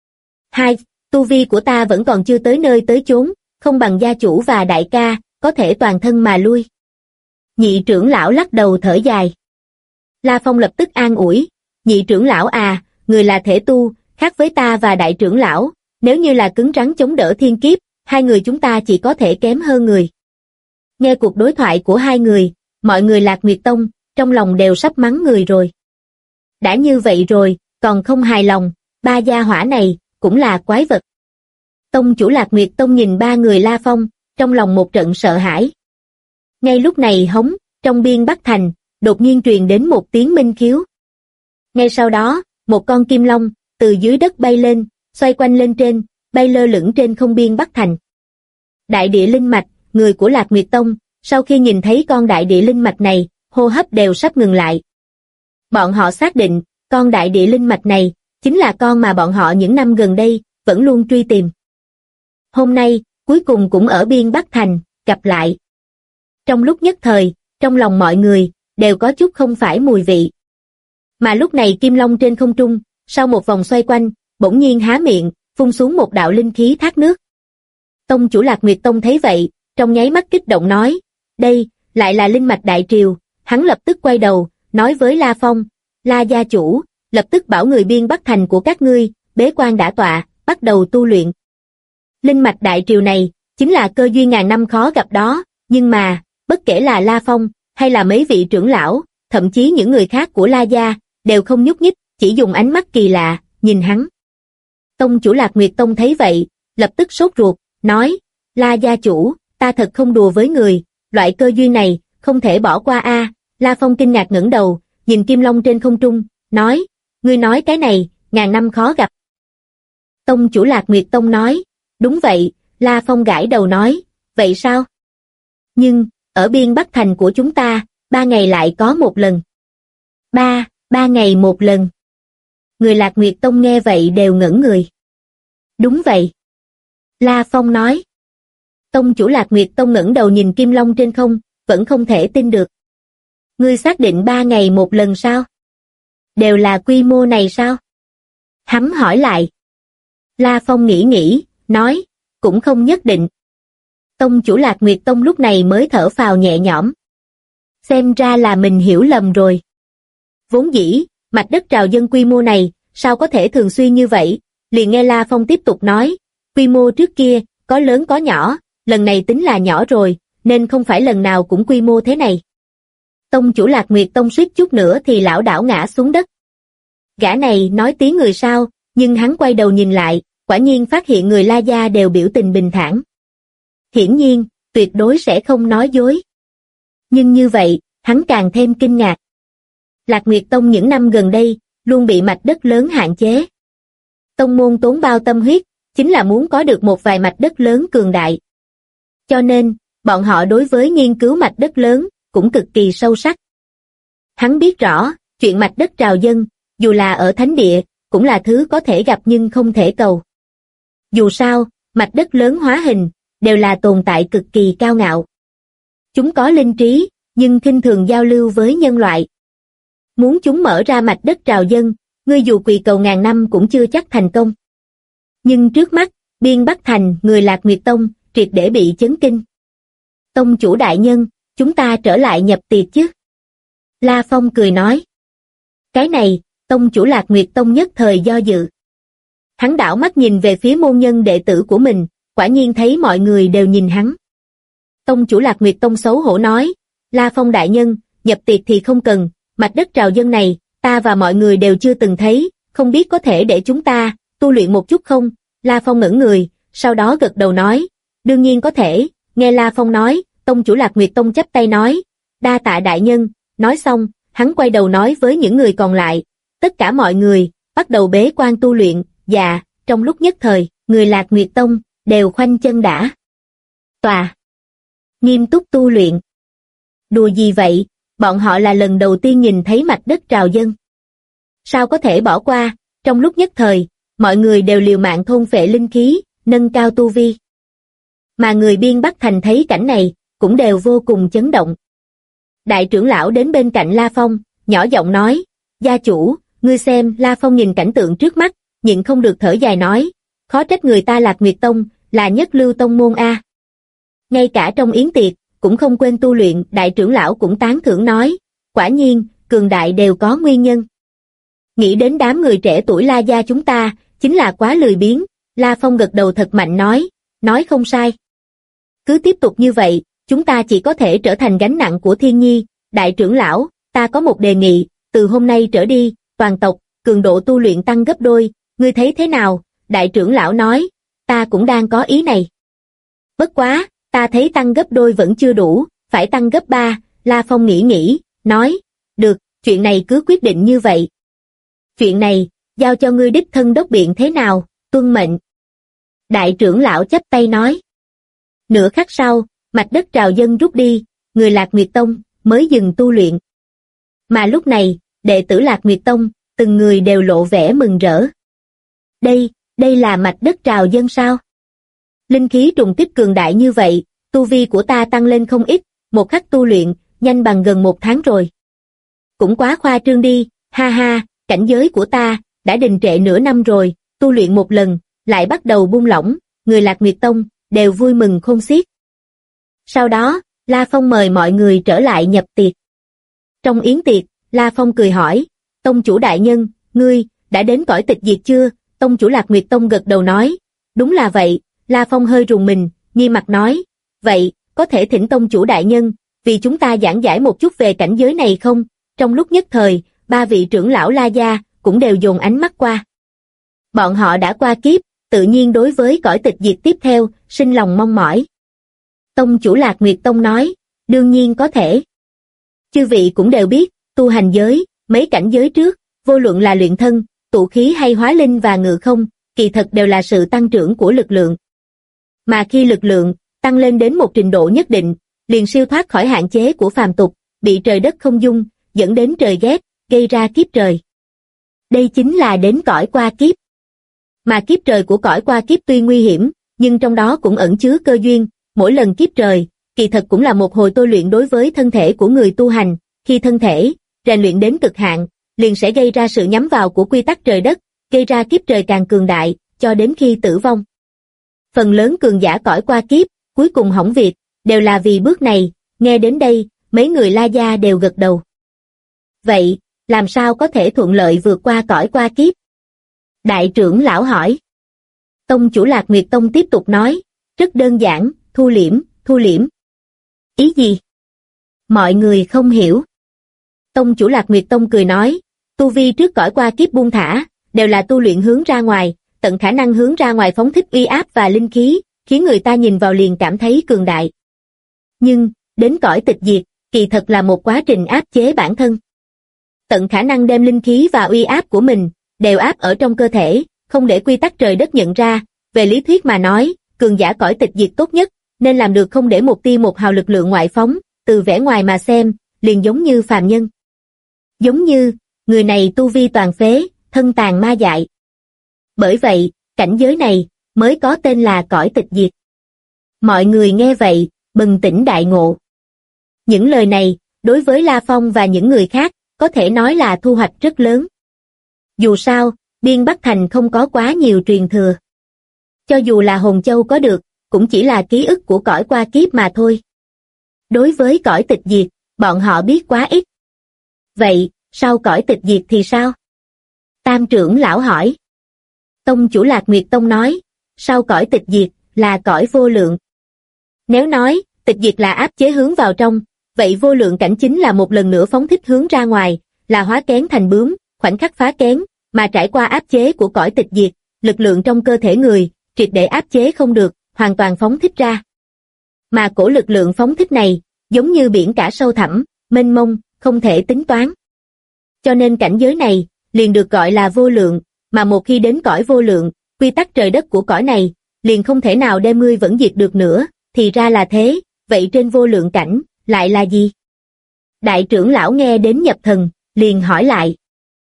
Tu vi của ta vẫn còn chưa tới nơi tới chốn, không bằng gia chủ và đại ca, có thể toàn thân mà lui. Nhị trưởng lão lắc đầu thở dài. La Phong lập tức an ủi, nhị trưởng lão à, người là thể tu, khác với ta và đại trưởng lão, nếu như là cứng rắn chống đỡ thiên kiếp, hai người chúng ta chỉ có thể kém hơn người. Nghe cuộc đối thoại của hai người, mọi người Lạc Nguyệt Tông, trong lòng đều sắp mắng người rồi. Đã như vậy rồi, còn không hài lòng, ba gia hỏa này, cũng là quái vật. Tông chủ Lạc Nguyệt Tông nhìn ba người La Phong, trong lòng một trận sợ hãi. Ngay lúc này hống, trong Biên Bắc Thành, đột nhiên truyền đến một tiếng minh khiếu. Ngay sau đó, một con kim long, từ dưới đất bay lên, xoay quanh lên trên, bay lơ lửng trên không Biên Bắc Thành. Đại địa linh mạch, người của Lạc Nguyệt Tông, sau khi nhìn thấy con đại địa linh mạch này, hô hấp đều sắp ngừng lại. Bọn họ xác định, con đại địa linh mạch này, chính là con mà bọn họ những năm gần đây, vẫn luôn truy tìm. Hôm nay, cuối cùng cũng ở Biên Bắc Thành, gặp lại. Trong lúc nhất thời, trong lòng mọi người, đều có chút không phải mùi vị. Mà lúc này Kim Long trên không trung, sau một vòng xoay quanh, bỗng nhiên há miệng, phun xuống một đạo linh khí thác nước. Tông chủ Lạc Nguyệt Tông thấy vậy, trong nháy mắt kích động nói, đây, lại là linh mạch đại triều, hắn lập tức quay đầu, nói với La Phong, La gia chủ, lập tức bảo người Biên Bắc Thành của các ngươi, bế quan đả tọa, bắt đầu tu luyện. Linh mạch đại triều này, chính là cơ duyên ngàn năm khó gặp đó, nhưng mà, bất kể là La Phong, hay là mấy vị trưởng lão, thậm chí những người khác của La gia, đều không nhúc nhích, chỉ dùng ánh mắt kỳ lạ, nhìn hắn. Tông chủ Lạc Nguyệt Tông thấy vậy, lập tức sốt ruột, nói, La gia chủ, ta thật không đùa với người, loại cơ duyên này, không thể bỏ qua a. La Phong kinh ngạc ngẩng đầu, nhìn Kim Long trên không trung, nói, ngươi nói cái này, ngàn năm khó gặp. Tông chủ Lạc Nguyệt Tông nói, đúng vậy, La Phong gãi đầu nói, vậy sao? Nhưng, ở Biên Bắc Thành của chúng ta, 3 ngày lại có một lần. 3 ngày một lần. Người Lạc Nguyệt Tông nghe vậy đều ngẩn người. Đúng vậy. La Phong nói. Tông chủ Lạc Nguyệt Tông ngẩng đầu nhìn Kim Long trên không, vẫn không thể tin được. Ngươi xác định 3 ngày một lần sao? Đều là quy mô này sao? Hắn hỏi lại. La Phong nghĩ, nói, cũng không nhất định. Tông chủ Lạc Nguyệt Tông lúc này mới thở phào nhẹ nhõm. Xem ra là mình hiểu lầm rồi. Vốn dĩ, mạch đất trào dân quy mô này, sao có thể thường xuyên như vậy, liền nghe La Phong tiếp tục nói, quy mô trước kia, có lớn có nhỏ, lần này tính là nhỏ rồi, nên không phải lần nào cũng quy mô thế này. Tông chủ Lạc Nguyệt Tông suýt chút nữa thì lảo đảo ngã xuống đất. Gã này nói tiếng người sao, nhưng hắn quay đầu nhìn lại, quả nhiên phát hiện người La gia đều biểu tình bình thản. Hiển nhiên, tuyệt đối sẽ không nói dối. Nhưng như vậy, hắn càng thêm kinh ngạc. Lạc Nguyệt Tông những năm gần đây, luôn bị mạch đất lớn hạn chế. Tông môn tốn bao tâm huyết, chính là muốn có được một vài mạch đất lớn cường đại. Cho nên, bọn họ đối với nghiên cứu mạch đất lớn, cũng cực kỳ sâu sắc. Hắn biết rõ, chuyện mạch đất trào dâng, dù là ở thánh địa, cũng là thứ có thể gặp nhưng không thể cầu. Dù sao, mạch đất lớn hóa hình, đều là tồn tại cực kỳ cao ngạo. Chúng có linh trí, nhưng khinh thường giao lưu với nhân loại. Muốn chúng mở ra mạch đất trào dâng, ngươi dù quỳ cầu ngàn năm cũng chưa chắc thành công. Nhưng trước mắt, Biên Bắc Thành, người Lạc Nguyệt Tông, triệt để bị chấn kinh. Tông chủ đại nhân, chúng ta trở lại nhập tiệc chứ? La Phong cười nói. Cái này, tông chủ Lạc Nguyệt Tông nhất thời do dự. Hắn đảo mắt nhìn về phía môn nhân đệ tử của mình, quả nhiên thấy mọi người đều nhìn hắn. Tông chủ Lạc Nguyệt Tông xấu hổ nói, La Phong đại nhân, nhập tiệc thì không cần, mạch đất trào dâng này, ta và mọi người đều chưa từng thấy, không biết có thể để chúng ta tu luyện một chút không? La Phong ngẩn người, sau đó gật đầu nói, đương nhiên có thể. Nghe La Phong nói, tông chủ Lạc Nguyệt Tông chắp tay nói, đa tạ đại nhân. Nói xong, hắn quay đầu nói với những người còn lại, tất cả mọi người bắt đầu bế quan tu luyện. Và trong lúc nhất thời, người Lạc Nguyệt Tông đều khoanh chân đã tòa, nghiêm túc tu luyện. Đùa gì vậy, bọn họ là lần đầu tiên nhìn thấy mạch đất trào dâng. Sao có thể bỏ qua? Trong lúc nhất thời, mọi người đều liều mạng thôn phệ linh khí, nâng cao tu vi. Mà người Biên Bắc Thành thấy cảnh này, cũng đều vô cùng chấn động. Đại trưởng lão đến bên cạnh La Phong, nhỏ giọng nói, gia chủ, ngươi xem. La Phong nhìn cảnh tượng trước mắt, nhịn không được thở dài nói, khó trách người ta Lạc Nguyệt Tông, là nhất lưu tông môn a. Ngay cả trong yến tiệc, cũng không quên tu luyện. Đại trưởng lão cũng tán thưởng nói, quả nhiên, cường đại đều có nguyên nhân. Nghĩ đến đám người trẻ tuổi La gia chúng ta, chính là quá lười biếng. La Phong gật đầu thật mạnh nói không sai. Cứ tiếp tục như vậy, chúng ta chỉ có thể trở thành gánh nặng của Thiên Nhi. Đại trưởng lão, ta có một đề nghị, từ hôm nay trở đi, toàn tộc, cường độ tu luyện tăng gấp đôi, ngươi thấy thế nào? Đại trưởng lão nói, ta cũng đang có ý này. Bất quá, ta thấy tăng gấp đôi vẫn chưa đủ, phải tăng gấp 3, La Phong nghĩ, nói, được, chuyện này cứ quyết định như vậy. Chuyện này, giao cho ngươi đích thân đốc biện thế nào, tuân mệnh. Đại trưởng lão chắp tay nói. Nửa khắc sau, mạch đất trào dâng rút đi, người Lạc Nguyệt Tông mới dừng tu luyện. Mà lúc này, đệ tử Lạc Nguyệt Tông, từng người đều lộ vẻ mừng rỡ. Đây là mạch đất trào dâng sao? Linh khí trùng kích cường đại như vậy, tu vi của ta tăng lên không ít, một khắc tu luyện, nhanh bằng gần 1 tháng rồi. Cũng quá khoa trương đi, ha ha, cảnh giới của ta, đã đình trệ nửa năm rồi, tu luyện một lần, lại bắt đầu buông lỏng, người Lạc Nguyệt Tông, đều vui mừng khôn xiết. Sau đó, La Phong mời mọi người trở lại nhập tiệc. Trong yến tiệc, La Phong cười hỏi, tông chủ đại nhân, ngươi, đã đến cõi tịch diệt chưa? Tông chủ Lạc Nguyệt Tông gật đầu nói, đúng là vậy. La Phong hơi rùng mình, nghi mặt nói, vậy, có thể thỉnh tông chủ đại nhân, vì chúng ta giảng giải một chút về cảnh giới này không? Trong lúc nhất thời, 3 vị trưởng lão La gia, cũng đều dồn ánh mắt qua. Bọn họ đã qua kiếp, tự nhiên đối với cõi tịch diệt tiếp theo, sinh lòng mong mỏi. Tông chủ Lạc Nguyệt Tông nói, đương nhiên có thể. Chư vị cũng đều biết, tu hành giới, mấy cảnh giới trước, vô luận là luyện thân, tụ khí hay hóa linh và ngự không, kỳ thật đều là sự tăng trưởng của lực lượng. Mà khi lực lượng tăng lên đến một trình độ nhất định, liền siêu thoát khỏi hạn chế của phàm tục, bị trời đất không dung, dẫn đến trời ghét, gây ra kiếp trời. Đây chính là đến cõi qua kiếp. Mà kiếp trời của cõi qua kiếp tuy nguy hiểm, nhưng trong đó cũng ẩn chứa cơ duyên, mỗi lần kiếp trời, kỳ thật cũng là một hồi tôi luyện đối với thân thể của người tu hành, khi thân thể rèn luyện đến cực hạn, liền sẽ gây ra sự nhắm vào của quy tắc trời đất, gây ra kiếp trời càng cường đại, cho đến khi tử vong. Phần lớn cường giả cõi qua kiếp, cuối cùng hỏng việc, đều là vì bước này. Nghe đến đây, mấy người La gia đều gật đầu. Vậy, làm sao có thể thuận lợi vượt qua cõi qua kiếp? Đại trưởng lão hỏi. Tông chủ Lạc Nguyệt Tông tiếp tục nói, rất đơn giản, thu liễm, thu liễm. Ý gì? Mọi người không hiểu. Tông chủ Lạc Nguyệt Tông cười nói, tu vi trước cõi qua kiếp buông thả, đều là tu luyện hướng ra ngoài, tận khả năng hướng ra ngoài phóng thích uy áp và linh khí, khiến người ta nhìn vào liền cảm thấy cường đại. Nhưng, đến cõi tịch diệt, kỳ thật là một quá trình áp chế bản thân. Tận khả năng đem linh khí và uy áp của mình, đều áp ở trong cơ thể, không để quy tắc trời đất nhận ra, về lý thuyết mà nói, cường giả cõi tịch diệt tốt nhất, nên làm được không để một tia một hào lực lượng ngoại phóng, từ vẻ ngoài mà xem, liền giống như phàm nhân. Giống như, người này tu vi toàn phế, thân tàn ma dại. Bởi vậy, cảnh giới này, mới có tên là cõi tịch diệt. Mọi người nghe vậy, bừng tỉnh đại ngộ. Những lời này, đối với La Phong và những người khác, có thể nói là thu hoạch rất lớn. Dù sao, Biên Bắc Thành không có quá nhiều truyền thừa. Cho dù là Hồn Châu có được, cũng chỉ là ký ức của cõi qua kiếp mà thôi. Đối với cõi tịch diệt, bọn họ biết quá ít. Vậy, sau cõi tịch diệt thì sao? Tam trưởng lão hỏi. Tông chủ Lạc Nguyệt Tông nói, sau cõi tịch diệt, là cõi vô lượng. Nếu nói, tịch diệt là áp chế hướng vào trong, vậy vô lượng cảnh chính là một lần nữa phóng thích hướng ra ngoài, là hóa kén thành bướm, khoảnh khắc phá kén, mà trải qua áp chế của cõi tịch diệt, lực lượng trong cơ thể người, triệt để áp chế không được, hoàn toàn phóng thích ra. Mà cổ lực lượng phóng thích này, giống như biển cả sâu thẳm, mênh mông, không thể tính toán. Cho nên cảnh giới này, liền được gọi là vô lượng, mà một khi đến cõi vô lượng, quy tắc trời đất của cõi này, liền không thể nào đem ngươi vẫn diệt được nữa, thì ra là thế, vậy trên vô lượng cảnh, lại là gì? Đại trưởng lão nghe đến nhập thần, liền hỏi lại.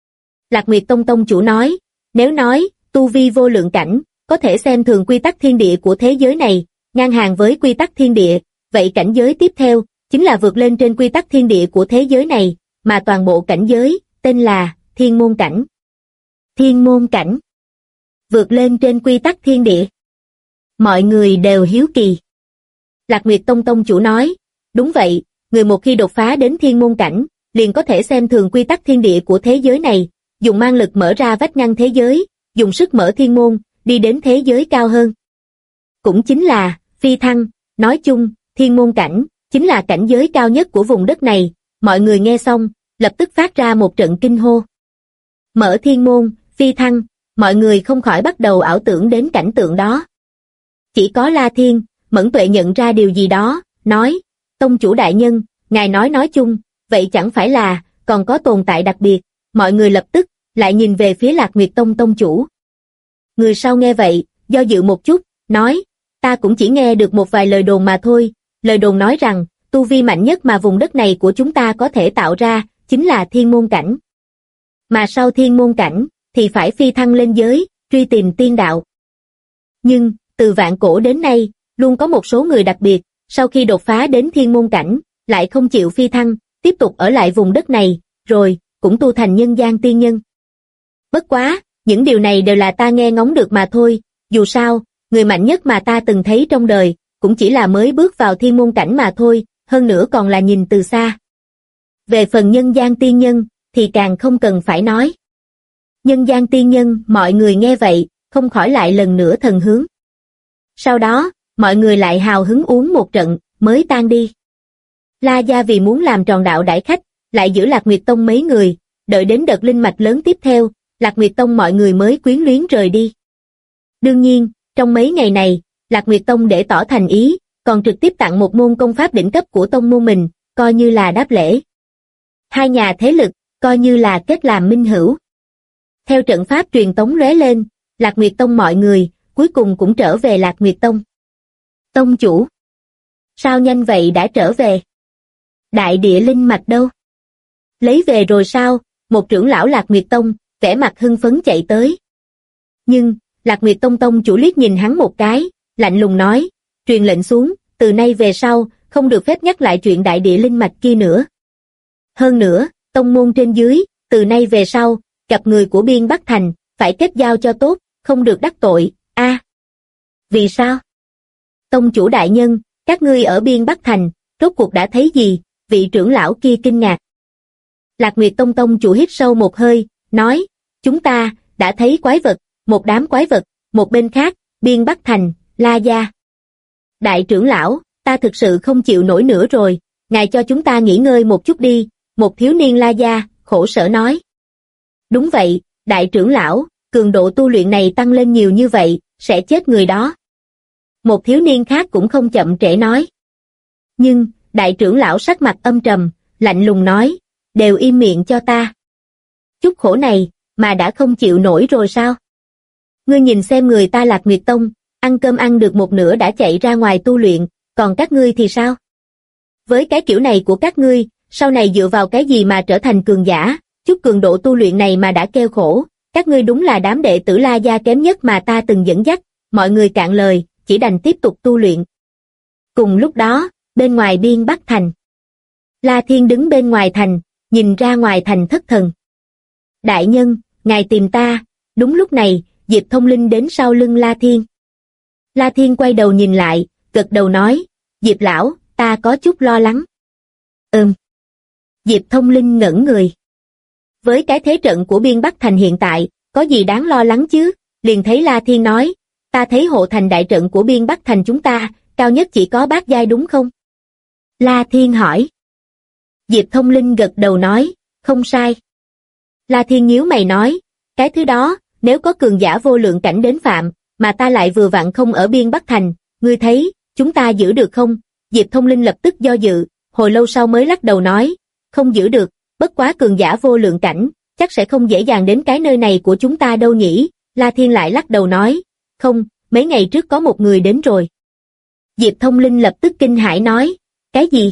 Lạc Nguyệt Tông tông chủ nói, nếu nói, tu vi vô lượng cảnh, có thể xem thường quy tắc thiên địa của thế giới này, ngang hàng với quy tắc thiên địa, vậy cảnh giới tiếp theo, chính là vượt lên trên quy tắc thiên địa của thế giới này, mà toàn bộ cảnh giới, tên là, thiên môn cảnh. Thiên môn cảnh. Vượt lên trên quy tắc thiên địa. Mọi người đều hiếu kỳ. Lạc Nguyệt Tông tông chủ nói, đúng vậy, người một khi đột phá đến thiên môn cảnh, liền có thể xem thường quy tắc thiên địa của thế giới này, dùng mang lực mở ra vách ngăn thế giới, dùng sức mở thiên môn, đi đến thế giới cao hơn. Cũng chính là, phi thăng, nói chung, thiên môn cảnh, chính là cảnh giới cao nhất của vùng đất này, mọi người nghe xong, lập tức phát ra một trận kinh hô. Mở thiên môn, phi thăng, mọi người không khỏi bắt đầu ảo tưởng đến cảnh tượng đó. Chỉ có La Thiên, Mẫn Tuệ nhận ra điều gì đó, nói, tông chủ đại nhân, ngài nói chung, vậy chẳng phải là, còn có tồn tại đặc biệt, mọi người lập tức, lại nhìn về phía Lạc Nguyệt Tông tông chủ. Người sau nghe vậy, do dự một chút, nói, ta cũng chỉ nghe được một vài lời đồn mà thôi, lời đồn nói rằng, tu vi mạnh nhất mà vùng đất này của chúng ta có thể tạo ra, chính là thiên môn cảnh. Mà sau thiên môn cảnh, thì phải phi thăng lên giới, truy tìm tiên đạo. Nhưng, từ vạn cổ đến nay, luôn có một số người đặc biệt, sau khi đột phá đến thiên môn cảnh, lại không chịu phi thăng, tiếp tục ở lại vùng đất này, rồi, cũng tu thành nhân gian tiên nhân. Bất quá, những điều này đều là ta nghe ngóng được mà thôi, dù sao, người mạnh nhất mà ta từng thấy trong đời, cũng chỉ là mới bước vào thiên môn cảnh mà thôi, hơn nữa còn là nhìn từ xa. Về phần nhân gian tiên nhân, thì càng không cần phải nói. Nhân gian tiên nhân, mọi người nghe vậy, không khỏi lại lần nữa thần hướng. Sau đó, mọi người lại hào hứng uống một trận, mới tan đi. La Gia vì muốn làm tròn đạo đãi khách, lại giữ Lạc Nguyệt Tông mấy người, đợi đến đợt linh mạch lớn tiếp theo, Lạc Nguyệt Tông mọi người mới quyến luyến rời đi. Đương nhiên, trong mấy ngày này, Lạc Nguyệt Tông để tỏ thành ý, còn trực tiếp tặng một môn công pháp đỉnh cấp của tông môn mình, coi như là đáp lễ. Hai nhà thế lực, coi như là kết làm minh hữu. Theo trận pháp truyền tống lóe lên, Lạc Nguyệt Tông mọi người, cuối cùng cũng trở về Lạc Nguyệt Tông. Tông chủ. Sao nhanh vậy đã trở về? Đại địa linh mạch đâu? Lấy về rồi sao? Một trưởng lão Lạc Nguyệt Tông, vẻ mặt hưng phấn chạy tới. Nhưng, Lạc Nguyệt Tông tông chủ liếc nhìn hắn một cái, lạnh lùng nói, truyền lệnh xuống, từ nay về sau, không được phép nhắc lại chuyện đại địa linh mạch kia nữa. Hơn nữa, tông môn trên dưới, từ nay về sau, gặp người của Biên Bắc Thành, phải kết giao cho tốt, không được đắc tội, Vì sao? Tông chủ đại nhân, các ngươi ở Biên Bắc Thành, rốt cuộc đã thấy gì? Vị trưởng lão kia kinh ngạc. Lạc Nguyệt Tông tông chủ hít sâu một hơi, nói, chúng ta, đã thấy quái vật, một đám quái vật, một bên khác, Biên Bắc Thành, La Gia. Đại trưởng lão, ta thực sự không chịu nổi nữa rồi, ngài cho chúng ta nghỉ ngơi một chút đi, một thiếu niên La Gia, khổ sở nói. Đúng vậy, đại trưởng lão, cường độ tu luyện này tăng lên nhiều như vậy, sẽ chết người đó. Một thiếu niên khác cũng không chậm trễ nói. Nhưng, đại trưởng lão sắc mặt âm trầm, lạnh lùng nói, đều im miệng cho ta. Chút khổ này, mà đã không chịu nổi rồi sao? Ngươi nhìn xem người ta Lạc Nguyệt Tông, ăn cơm ăn được một nửa đã chạy ra ngoài tu luyện, còn các ngươi thì sao? Với cái kiểu này của các ngươi, sau này dựa vào cái gì mà trở thành cường giả, chút cường độ tu luyện này mà đã kêu khổ, các ngươi đúng là đám đệ tử La Gia kém nhất mà ta từng dẫn dắt, mọi người cạn lời, chỉ đành tiếp tục tu luyện. Cùng lúc đó, bên ngoài Biên Bắc Thành, La Thiên đứng bên ngoài thành, nhìn ra ngoài thành thất thần. Đại nhân, ngài tìm ta, đúng lúc này, Diệp Thông Linh đến sau lưng La Thiên. La Thiên quay đầu nhìn lại, gật đầu nói, Diệp lão, ta có chút lo lắng. Diệp Thông Linh ngẩn người. Với cái thế trận của Biên Bắc Thành hiện tại, có gì đáng lo lắng chứ? Liền thấy La Thiên nói, ta thấy hộ thành đại trận của Biên Bắc Thành chúng ta, cao nhất chỉ có bát giai đúng không? La Thiên hỏi. Diệp Thông Linh gật đầu nói, không sai. La Thiên nhíu mày nói, cái thứ đó, nếu có cường giả vô lượng cảnh đến phạm, mà ta lại vừa vặn không ở Biên Bắc Thành, ngươi thấy, chúng ta giữ được không? Diệp Thông Linh lập tức do dự, hồi lâu sau mới lắc đầu nói, không giữ được, bất quá cường giả vô lượng cảnh, chắc sẽ không dễ dàng đến cái nơi này của chúng ta đâu nhỉ? La Thiên lại lắc đầu nói, không, mấy ngày trước có một người đến rồi. Diệp Thông Linh lập tức kinh hãi nói, cái gì?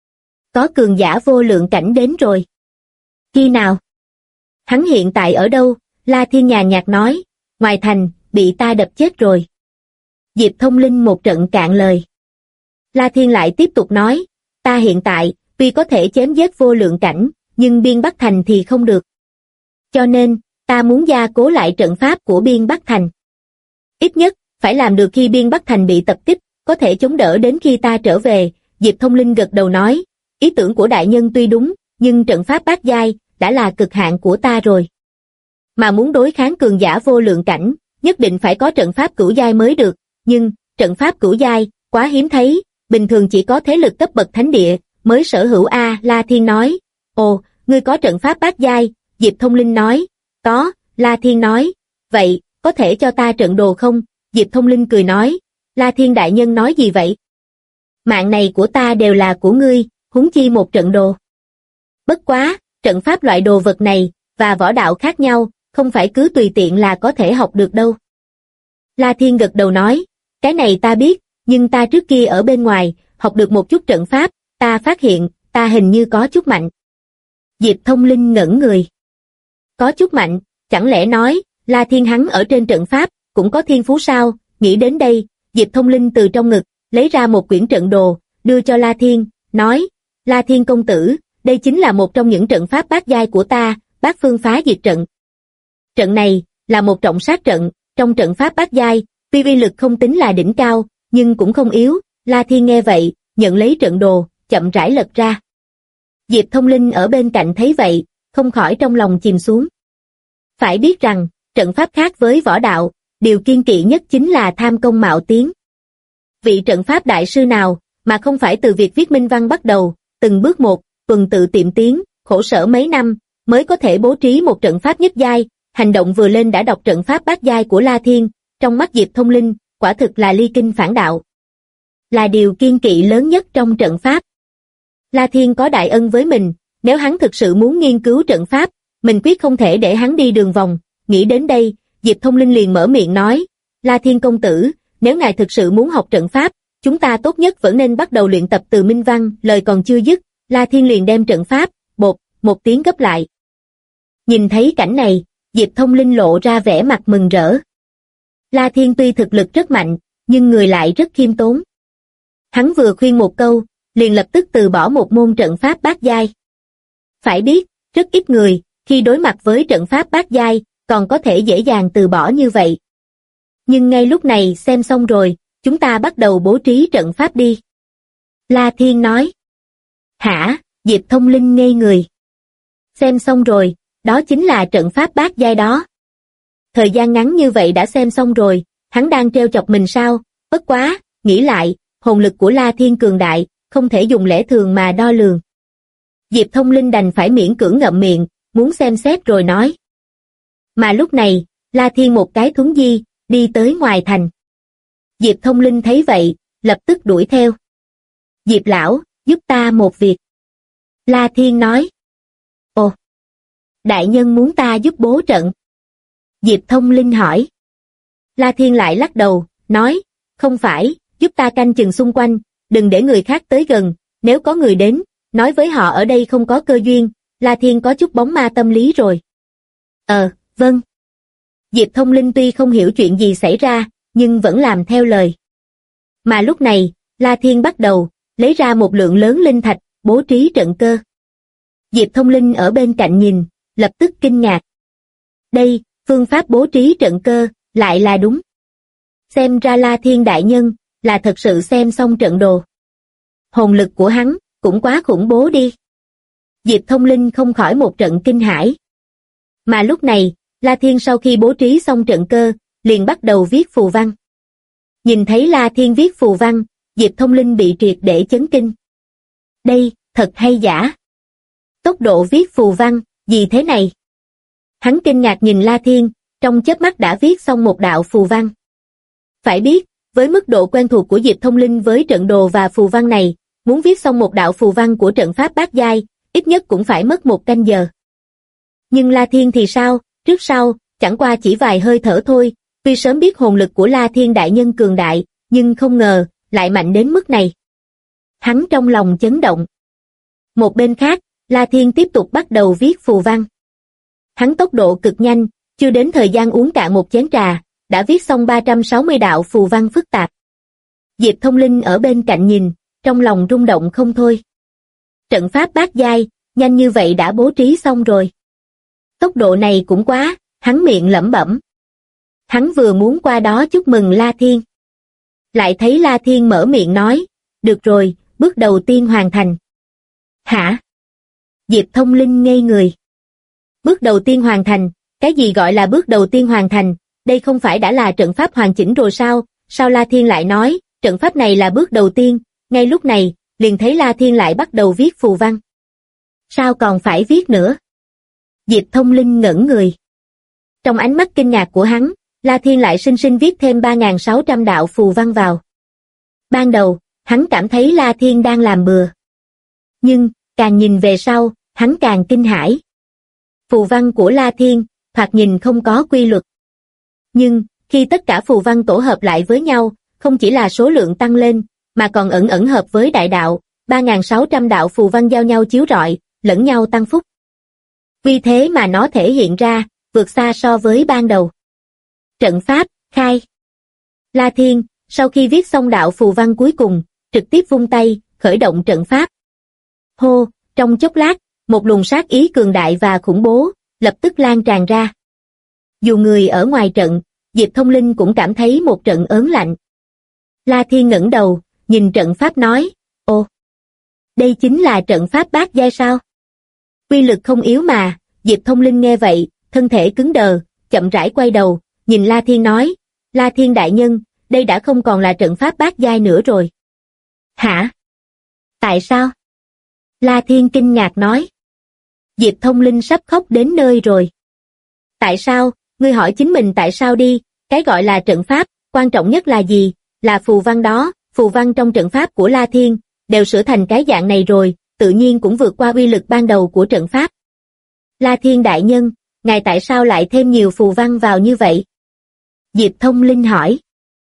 Có cường giả vô lượng cảnh đến rồi. Khi nào? Hắn hiện tại ở đâu? La Thiên nhàn nhạt nói, ngoài thành, bị ta đập chết rồi. Diệp Thông Linh một trận cạn lời. La Thiên lại tiếp tục nói, ta hiện tại, tuy có thể chém giết vô lượng cảnh, nhưng Biên Bắc Thành thì không được. Cho nên, ta muốn gia cố lại trận pháp của Biên Bắc Thành. Ít nhất, phải làm được khi Biên Bắc Thành bị tập kích, có thể chống đỡ đến khi ta trở về. Diệp Thông Linh gật đầu nói, ý tưởng của đại nhân tuy đúng, nhưng trận pháp bát giai, đã là cực hạn của ta rồi. Mà muốn đối kháng cường giả vô lượng cảnh, nhất định phải có trận pháp cửu giai mới được, nhưng, trận pháp cửu giai, quá hiếm thấy, bình thường chỉ có thế lực cấp bậc thánh địa, mới sở hữu a. La Thiên nói, ồ, ngươi có trận pháp bát giai? Diệp Thông Linh nói, có. La Thiên nói, vậy, có thể cho ta trận đồ không? Diệp Thông Linh cười nói, La Thiên đại nhân nói gì vậy? Mạng này của ta đều là của ngươi, huống chi một trận đồ. Bất quá, trận pháp loại đồ vật này, và võ đạo khác nhau, không phải cứ tùy tiện là có thể học được đâu. La Thiên gật đầu nói, cái này ta biết, nhưng ta trước kia ở bên ngoài, học được một chút trận pháp, ta phát hiện, ta hình như có chút mạnh. Diệp Thông Linh ngẩn người. Có chút mạnh, chẳng lẽ nói, La Thiên hắn ở trên trận pháp, cũng có thiên phú sao? Nghĩ đến đây, Diệp Thông Linh từ trong ngực, lấy ra một quyển trận đồ, đưa cho La Thiên, nói, La Thiên công tử, đây chính là một trong những trận pháp bát giai của ta, Bát Phương Phá Diệt Trận. Trận này, là một trọng sát trận, trong trận pháp bát giai, tuy uy lực không tính là đỉnh cao, nhưng cũng không yếu. La Thiên nghe vậy, nhận lấy trận đồ, chậm rãi lật ra. Diệp Thông Linh ở bên cạnh thấy vậy, không khỏi trong lòng chìm xuống. Phải biết rằng, trận pháp khác với võ đạo, điều kiêng kỵ nhất chính là tham công mạo tiến. Vị trận pháp đại sư nào, mà không phải từ việc viết minh văn bắt đầu, từng bước một, tuần tự tiệm tiến, khổ sở mấy năm, mới có thể bố trí một trận pháp nhất giai. Hành động vừa lên đã đọc trận pháp bát giai của La Thiên, trong mắt Diệp Thông Linh, quả thực là ly kinh phản đạo. Là điều kiêng kỵ lớn nhất trong trận pháp. La Thiên có đại ân với mình, nếu hắn thực sự muốn nghiên cứu trận pháp, mình quyết không thể để hắn đi đường vòng. Nghĩ đến đây, Diệp Thông Linh liền mở miệng nói, La Thiên công tử, nếu ngài thực sự muốn học trận pháp, chúng ta tốt nhất vẫn nên bắt đầu luyện tập từ minh văn. Lời còn chưa dứt, La Thiên liền đem trận pháp, bột, một tiếng gấp lại. Nhìn thấy cảnh này, Diệp Thông Linh lộ ra vẻ mặt mừng rỡ. La Thiên tuy thực lực rất mạnh, nhưng người lại rất khiêm tốn. Hắn vừa khuyên một câu, liền lập tức từ bỏ một môn trận pháp bát giai. Phải biết, rất ít người, khi đối mặt với trận pháp bát giai, còn có thể dễ dàng từ bỏ như vậy. Nhưng ngay lúc này xem xong rồi, chúng ta bắt đầu bố trí trận pháp đi. La Thiên nói. Hả? Diệp Thông Linh ngây người. Xem xong rồi, đó chính là trận pháp bát giai đó. Thời gian ngắn như vậy đã xem xong rồi, hắn đang trêu chọc mình sao? Bất quá, nghĩ lại, hồn lực của La Thiên cường đại, không thể dùng lẽ thường mà đo lường. Diệp Thông Linh đành phải miễn cưỡng ngậm miệng, muốn xem xét rồi nói. Mà lúc này, La Thiên một cái thuấn di, đi tới ngoài thành. Diệp Thông Linh thấy vậy, lập tức đuổi theo. Diệp lão, giúp ta một việc. La Thiên nói. Ồ, đại nhân muốn ta giúp bố trận. Diệp Thông Linh hỏi. La Thiên lại lắc đầu, nói, không phải, giúp ta canh chừng xung quanh, đừng để người khác tới gần, nếu có người đến, nói với họ ở đây không có cơ duyên. La Thiên có chút bóng ma tâm lý rồi. Vâng. Diệp Thông Linh tuy không hiểu chuyện gì xảy ra, nhưng vẫn làm theo lời. Mà lúc này, La Thiên bắt đầu, lấy ra một lượng lớn linh thạch, bố trí trận cơ. Diệp Thông Linh ở bên cạnh nhìn, lập tức kinh ngạc. Đây, phương pháp bố trí trận cơ, lại là đúng. Xem ra La Thiên đại nhân, là thật sự xem xong trận đồ. Hồn lực của hắn, cũng quá khủng bố đi. Diệp Thông Linh không khỏi một trận kinh hãi. Mà lúc này, La Thiên sau khi bố trí xong trận cơ, liền bắt đầu viết phù văn. Nhìn thấy La Thiên viết phù văn, Diệp Thông Linh bị triệt để chấn kinh. Đây, thật hay giả? Tốc độ viết phù văn, gì thế này? Hắn kinh ngạc nhìn La Thiên, trong chớp mắt đã viết xong một đạo phù văn. Phải biết, với mức độ quen thuộc của Diệp Thông Linh với trận đồ và phù văn này, muốn viết xong một đạo phù văn của trận pháp bát giai, ít nhất cũng phải mất một canh giờ. Nhưng La Thiên thì sao, trước sau, chẳng qua chỉ vài hơi thở thôi, tuy sớm biết hồn lực của La Thiên đại nhân cường đại, nhưng không ngờ, lại mạnh đến mức này. Hắn trong lòng chấn động. Một bên khác, La Thiên tiếp tục bắt đầu viết phù văn. Hắn tốc độ cực nhanh, chưa đến thời gian uống cạn một chén trà, đã viết xong 360 đạo phù văn phức tạp. Diệp Thông Linh ở bên cạnh nhìn, trong lòng rung động không thôi. Trận pháp bát giai, nhanh như vậy đã bố trí xong rồi. Tốc độ này cũng quá, hắn miệng lẩm bẩm. Hắn vừa muốn qua đó chúc mừng La Thiên. Lại thấy La Thiên mở miệng nói, được rồi, bước đầu tiên hoàn thành. Hả? Diệp Thông Linh ngây người. Bước đầu tiên hoàn thành, cái gì gọi là bước đầu tiên hoàn thành, đây không phải đã là trận pháp hoàn chỉnh rồi sao? Sao La Thiên lại nói, trận pháp này là bước đầu tiên, ngay lúc này, liền thấy La Thiên lại bắt đầu viết phù văn. Sao còn phải viết nữa? Diệp Thông Linh ngẩn người. Trong ánh mắt kinh ngạc của hắn, La Thiên lại sinh sinh viết thêm 3.600 đạo phù văn vào. Ban đầu, hắn cảm thấy La Thiên đang làm bừa. Nhưng, càng nhìn về sau, hắn càng kinh hãi. Phù văn của La Thiên, thoạt nhìn không có quy luật. Nhưng, khi tất cả phù văn tổ hợp lại với nhau, không chỉ là số lượng tăng lên, mà còn ẩn ẩn hợp với đại đạo, 3.600 đạo phù văn giao nhau chiếu rọi, lẫn nhau tăng phúc. Vì thế mà nó thể hiện ra, vượt xa so với ban đầu. Trận pháp, khai. La Thiên, sau khi viết xong đạo phù văn cuối cùng, trực tiếp vung tay, khởi động trận pháp. Hô, trong chốc lát, một luồng sát ý cường đại và khủng bố, lập tức lan tràn ra. Dù người ở ngoài trận, Diệp Thông Linh cũng cảm thấy một trận ớn lạnh. La Thiên ngẩng đầu, nhìn trận pháp nói, ồ, đây chính là trận pháp bát giai sao? Quy lực không yếu mà. Diệp Thông Linh nghe vậy, thân thể cứng đờ, chậm rãi quay đầu, nhìn La Thiên nói, La Thiên đại nhân, đây đã không còn là trận pháp bát giai nữa rồi. Hả? Tại sao? La Thiên kinh ngạc nói. Diệp Thông Linh sắp khóc đến nơi rồi. Tại sao? Ngươi hỏi chính mình tại sao đi, cái gọi là trận pháp, quan trọng nhất là gì? Là phù văn đó, phù văn trong trận pháp của La Thiên, đều sửa thành cái dạng này rồi, tự nhiên cũng vượt qua uy lực ban đầu của trận pháp. La Thiên đại nhân, ngài tại sao lại thêm nhiều phù văn vào như vậy? Diệp Thông Linh hỏi.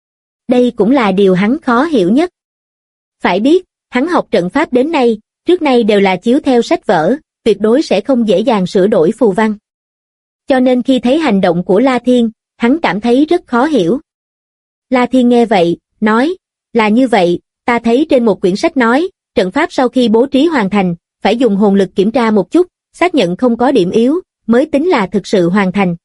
Đây cũng là điều hắn khó hiểu nhất. Phải biết, hắn học trận pháp đến nay, trước nay đều là chiếu theo sách vở, tuyệt đối sẽ không dễ dàng sửa đổi phù văn. Cho nên khi thấy hành động của La Thiên, hắn cảm thấy rất khó hiểu. La Thiên nghe vậy, nói, là như vậy, ta thấy trên một quyển sách nói, trận pháp sau khi bố trí hoàn thành, phải dùng hồn lực kiểm tra một chút, xác nhận không có điểm yếu, mới tính là thực sự hoàn thành.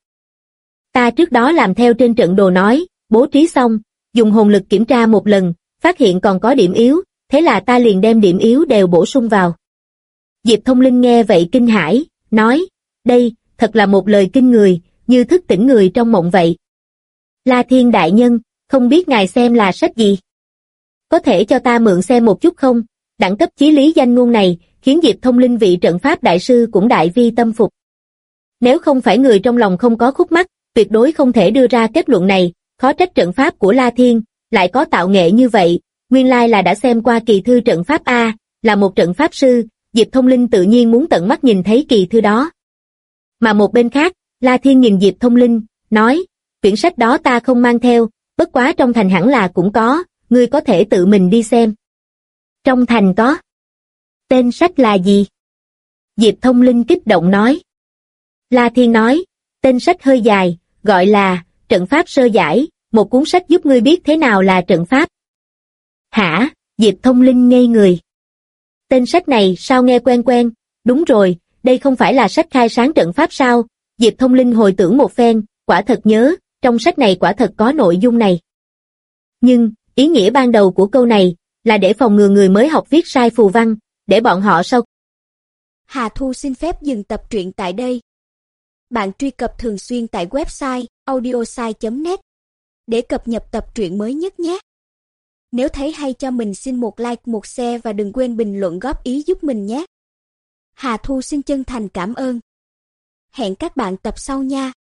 Ta trước đó làm theo trên trận đồ nói, bố trí xong, dùng hồn lực kiểm tra một lần, phát hiện còn có điểm yếu, thế là ta liền đem điểm yếu đều bổ sung vào. Diệp Thông Linh nghe vậy kinh hãi, nói, đây, thật là một lời kinh người, như thức tỉnh người trong mộng vậy. La Thiên đại nhân, không biết ngài xem là sách gì? Có thể cho ta mượn xem một chút không? Đẳng cấp chí lý danh ngôn này, khiến Diệp Thông Linh vị trận pháp đại sư cũng đại vi tâm phục. Nếu không phải người trong lòng không có khúc mắc, tuyệt đối không thể đưa ra kết luận này, khó trách trận pháp của La Thiên lại có tạo nghệ như vậy, nguyên lai là đã xem qua kỳ thư trận pháp a, là một trận pháp sư, Diệp Thông Linh tự nhiên muốn tận mắt nhìn thấy kỳ thư đó. Mà một bên khác, La Thiên nhìn Diệp Thông Linh, nói, quyển sách đó ta không mang theo, bất quá trong thành hẳn là cũng có, ngươi có thể tự mình đi xem. Trong thành có. Tên sách là gì? Diệp Thông Linh kích động nói. La Thiên nói, tên sách hơi dài, gọi là Trận pháp sơ giải, một cuốn sách giúp ngươi biết thế nào là trận pháp. Hả? Diệp Thông Linh ngây người. Tên sách này sao nghe quen quen, đúng rồi, đây không phải là sách khai sáng trận pháp sao? Diệp Thông Linh hồi tưởng một phen, quả thật nhớ, trong sách này quả thật có nội dung này. Nhưng, ý nghĩa ban đầu của câu này, là để phòng ngừa người mới học viết sai phù văn, để bọn họ sau. Hà Thu xin phép dừng tập truyện tại đây. Bạn truy cập thường xuyên tại website audiosai.net để cập nhật tập truyện mới nhất nhé. Nếu thấy hay cho mình xin một like, một share và đừng quên bình luận góp ý giúp mình nhé. Hà Thu xin chân thành cảm ơn. Hẹn các bạn tập sau nha.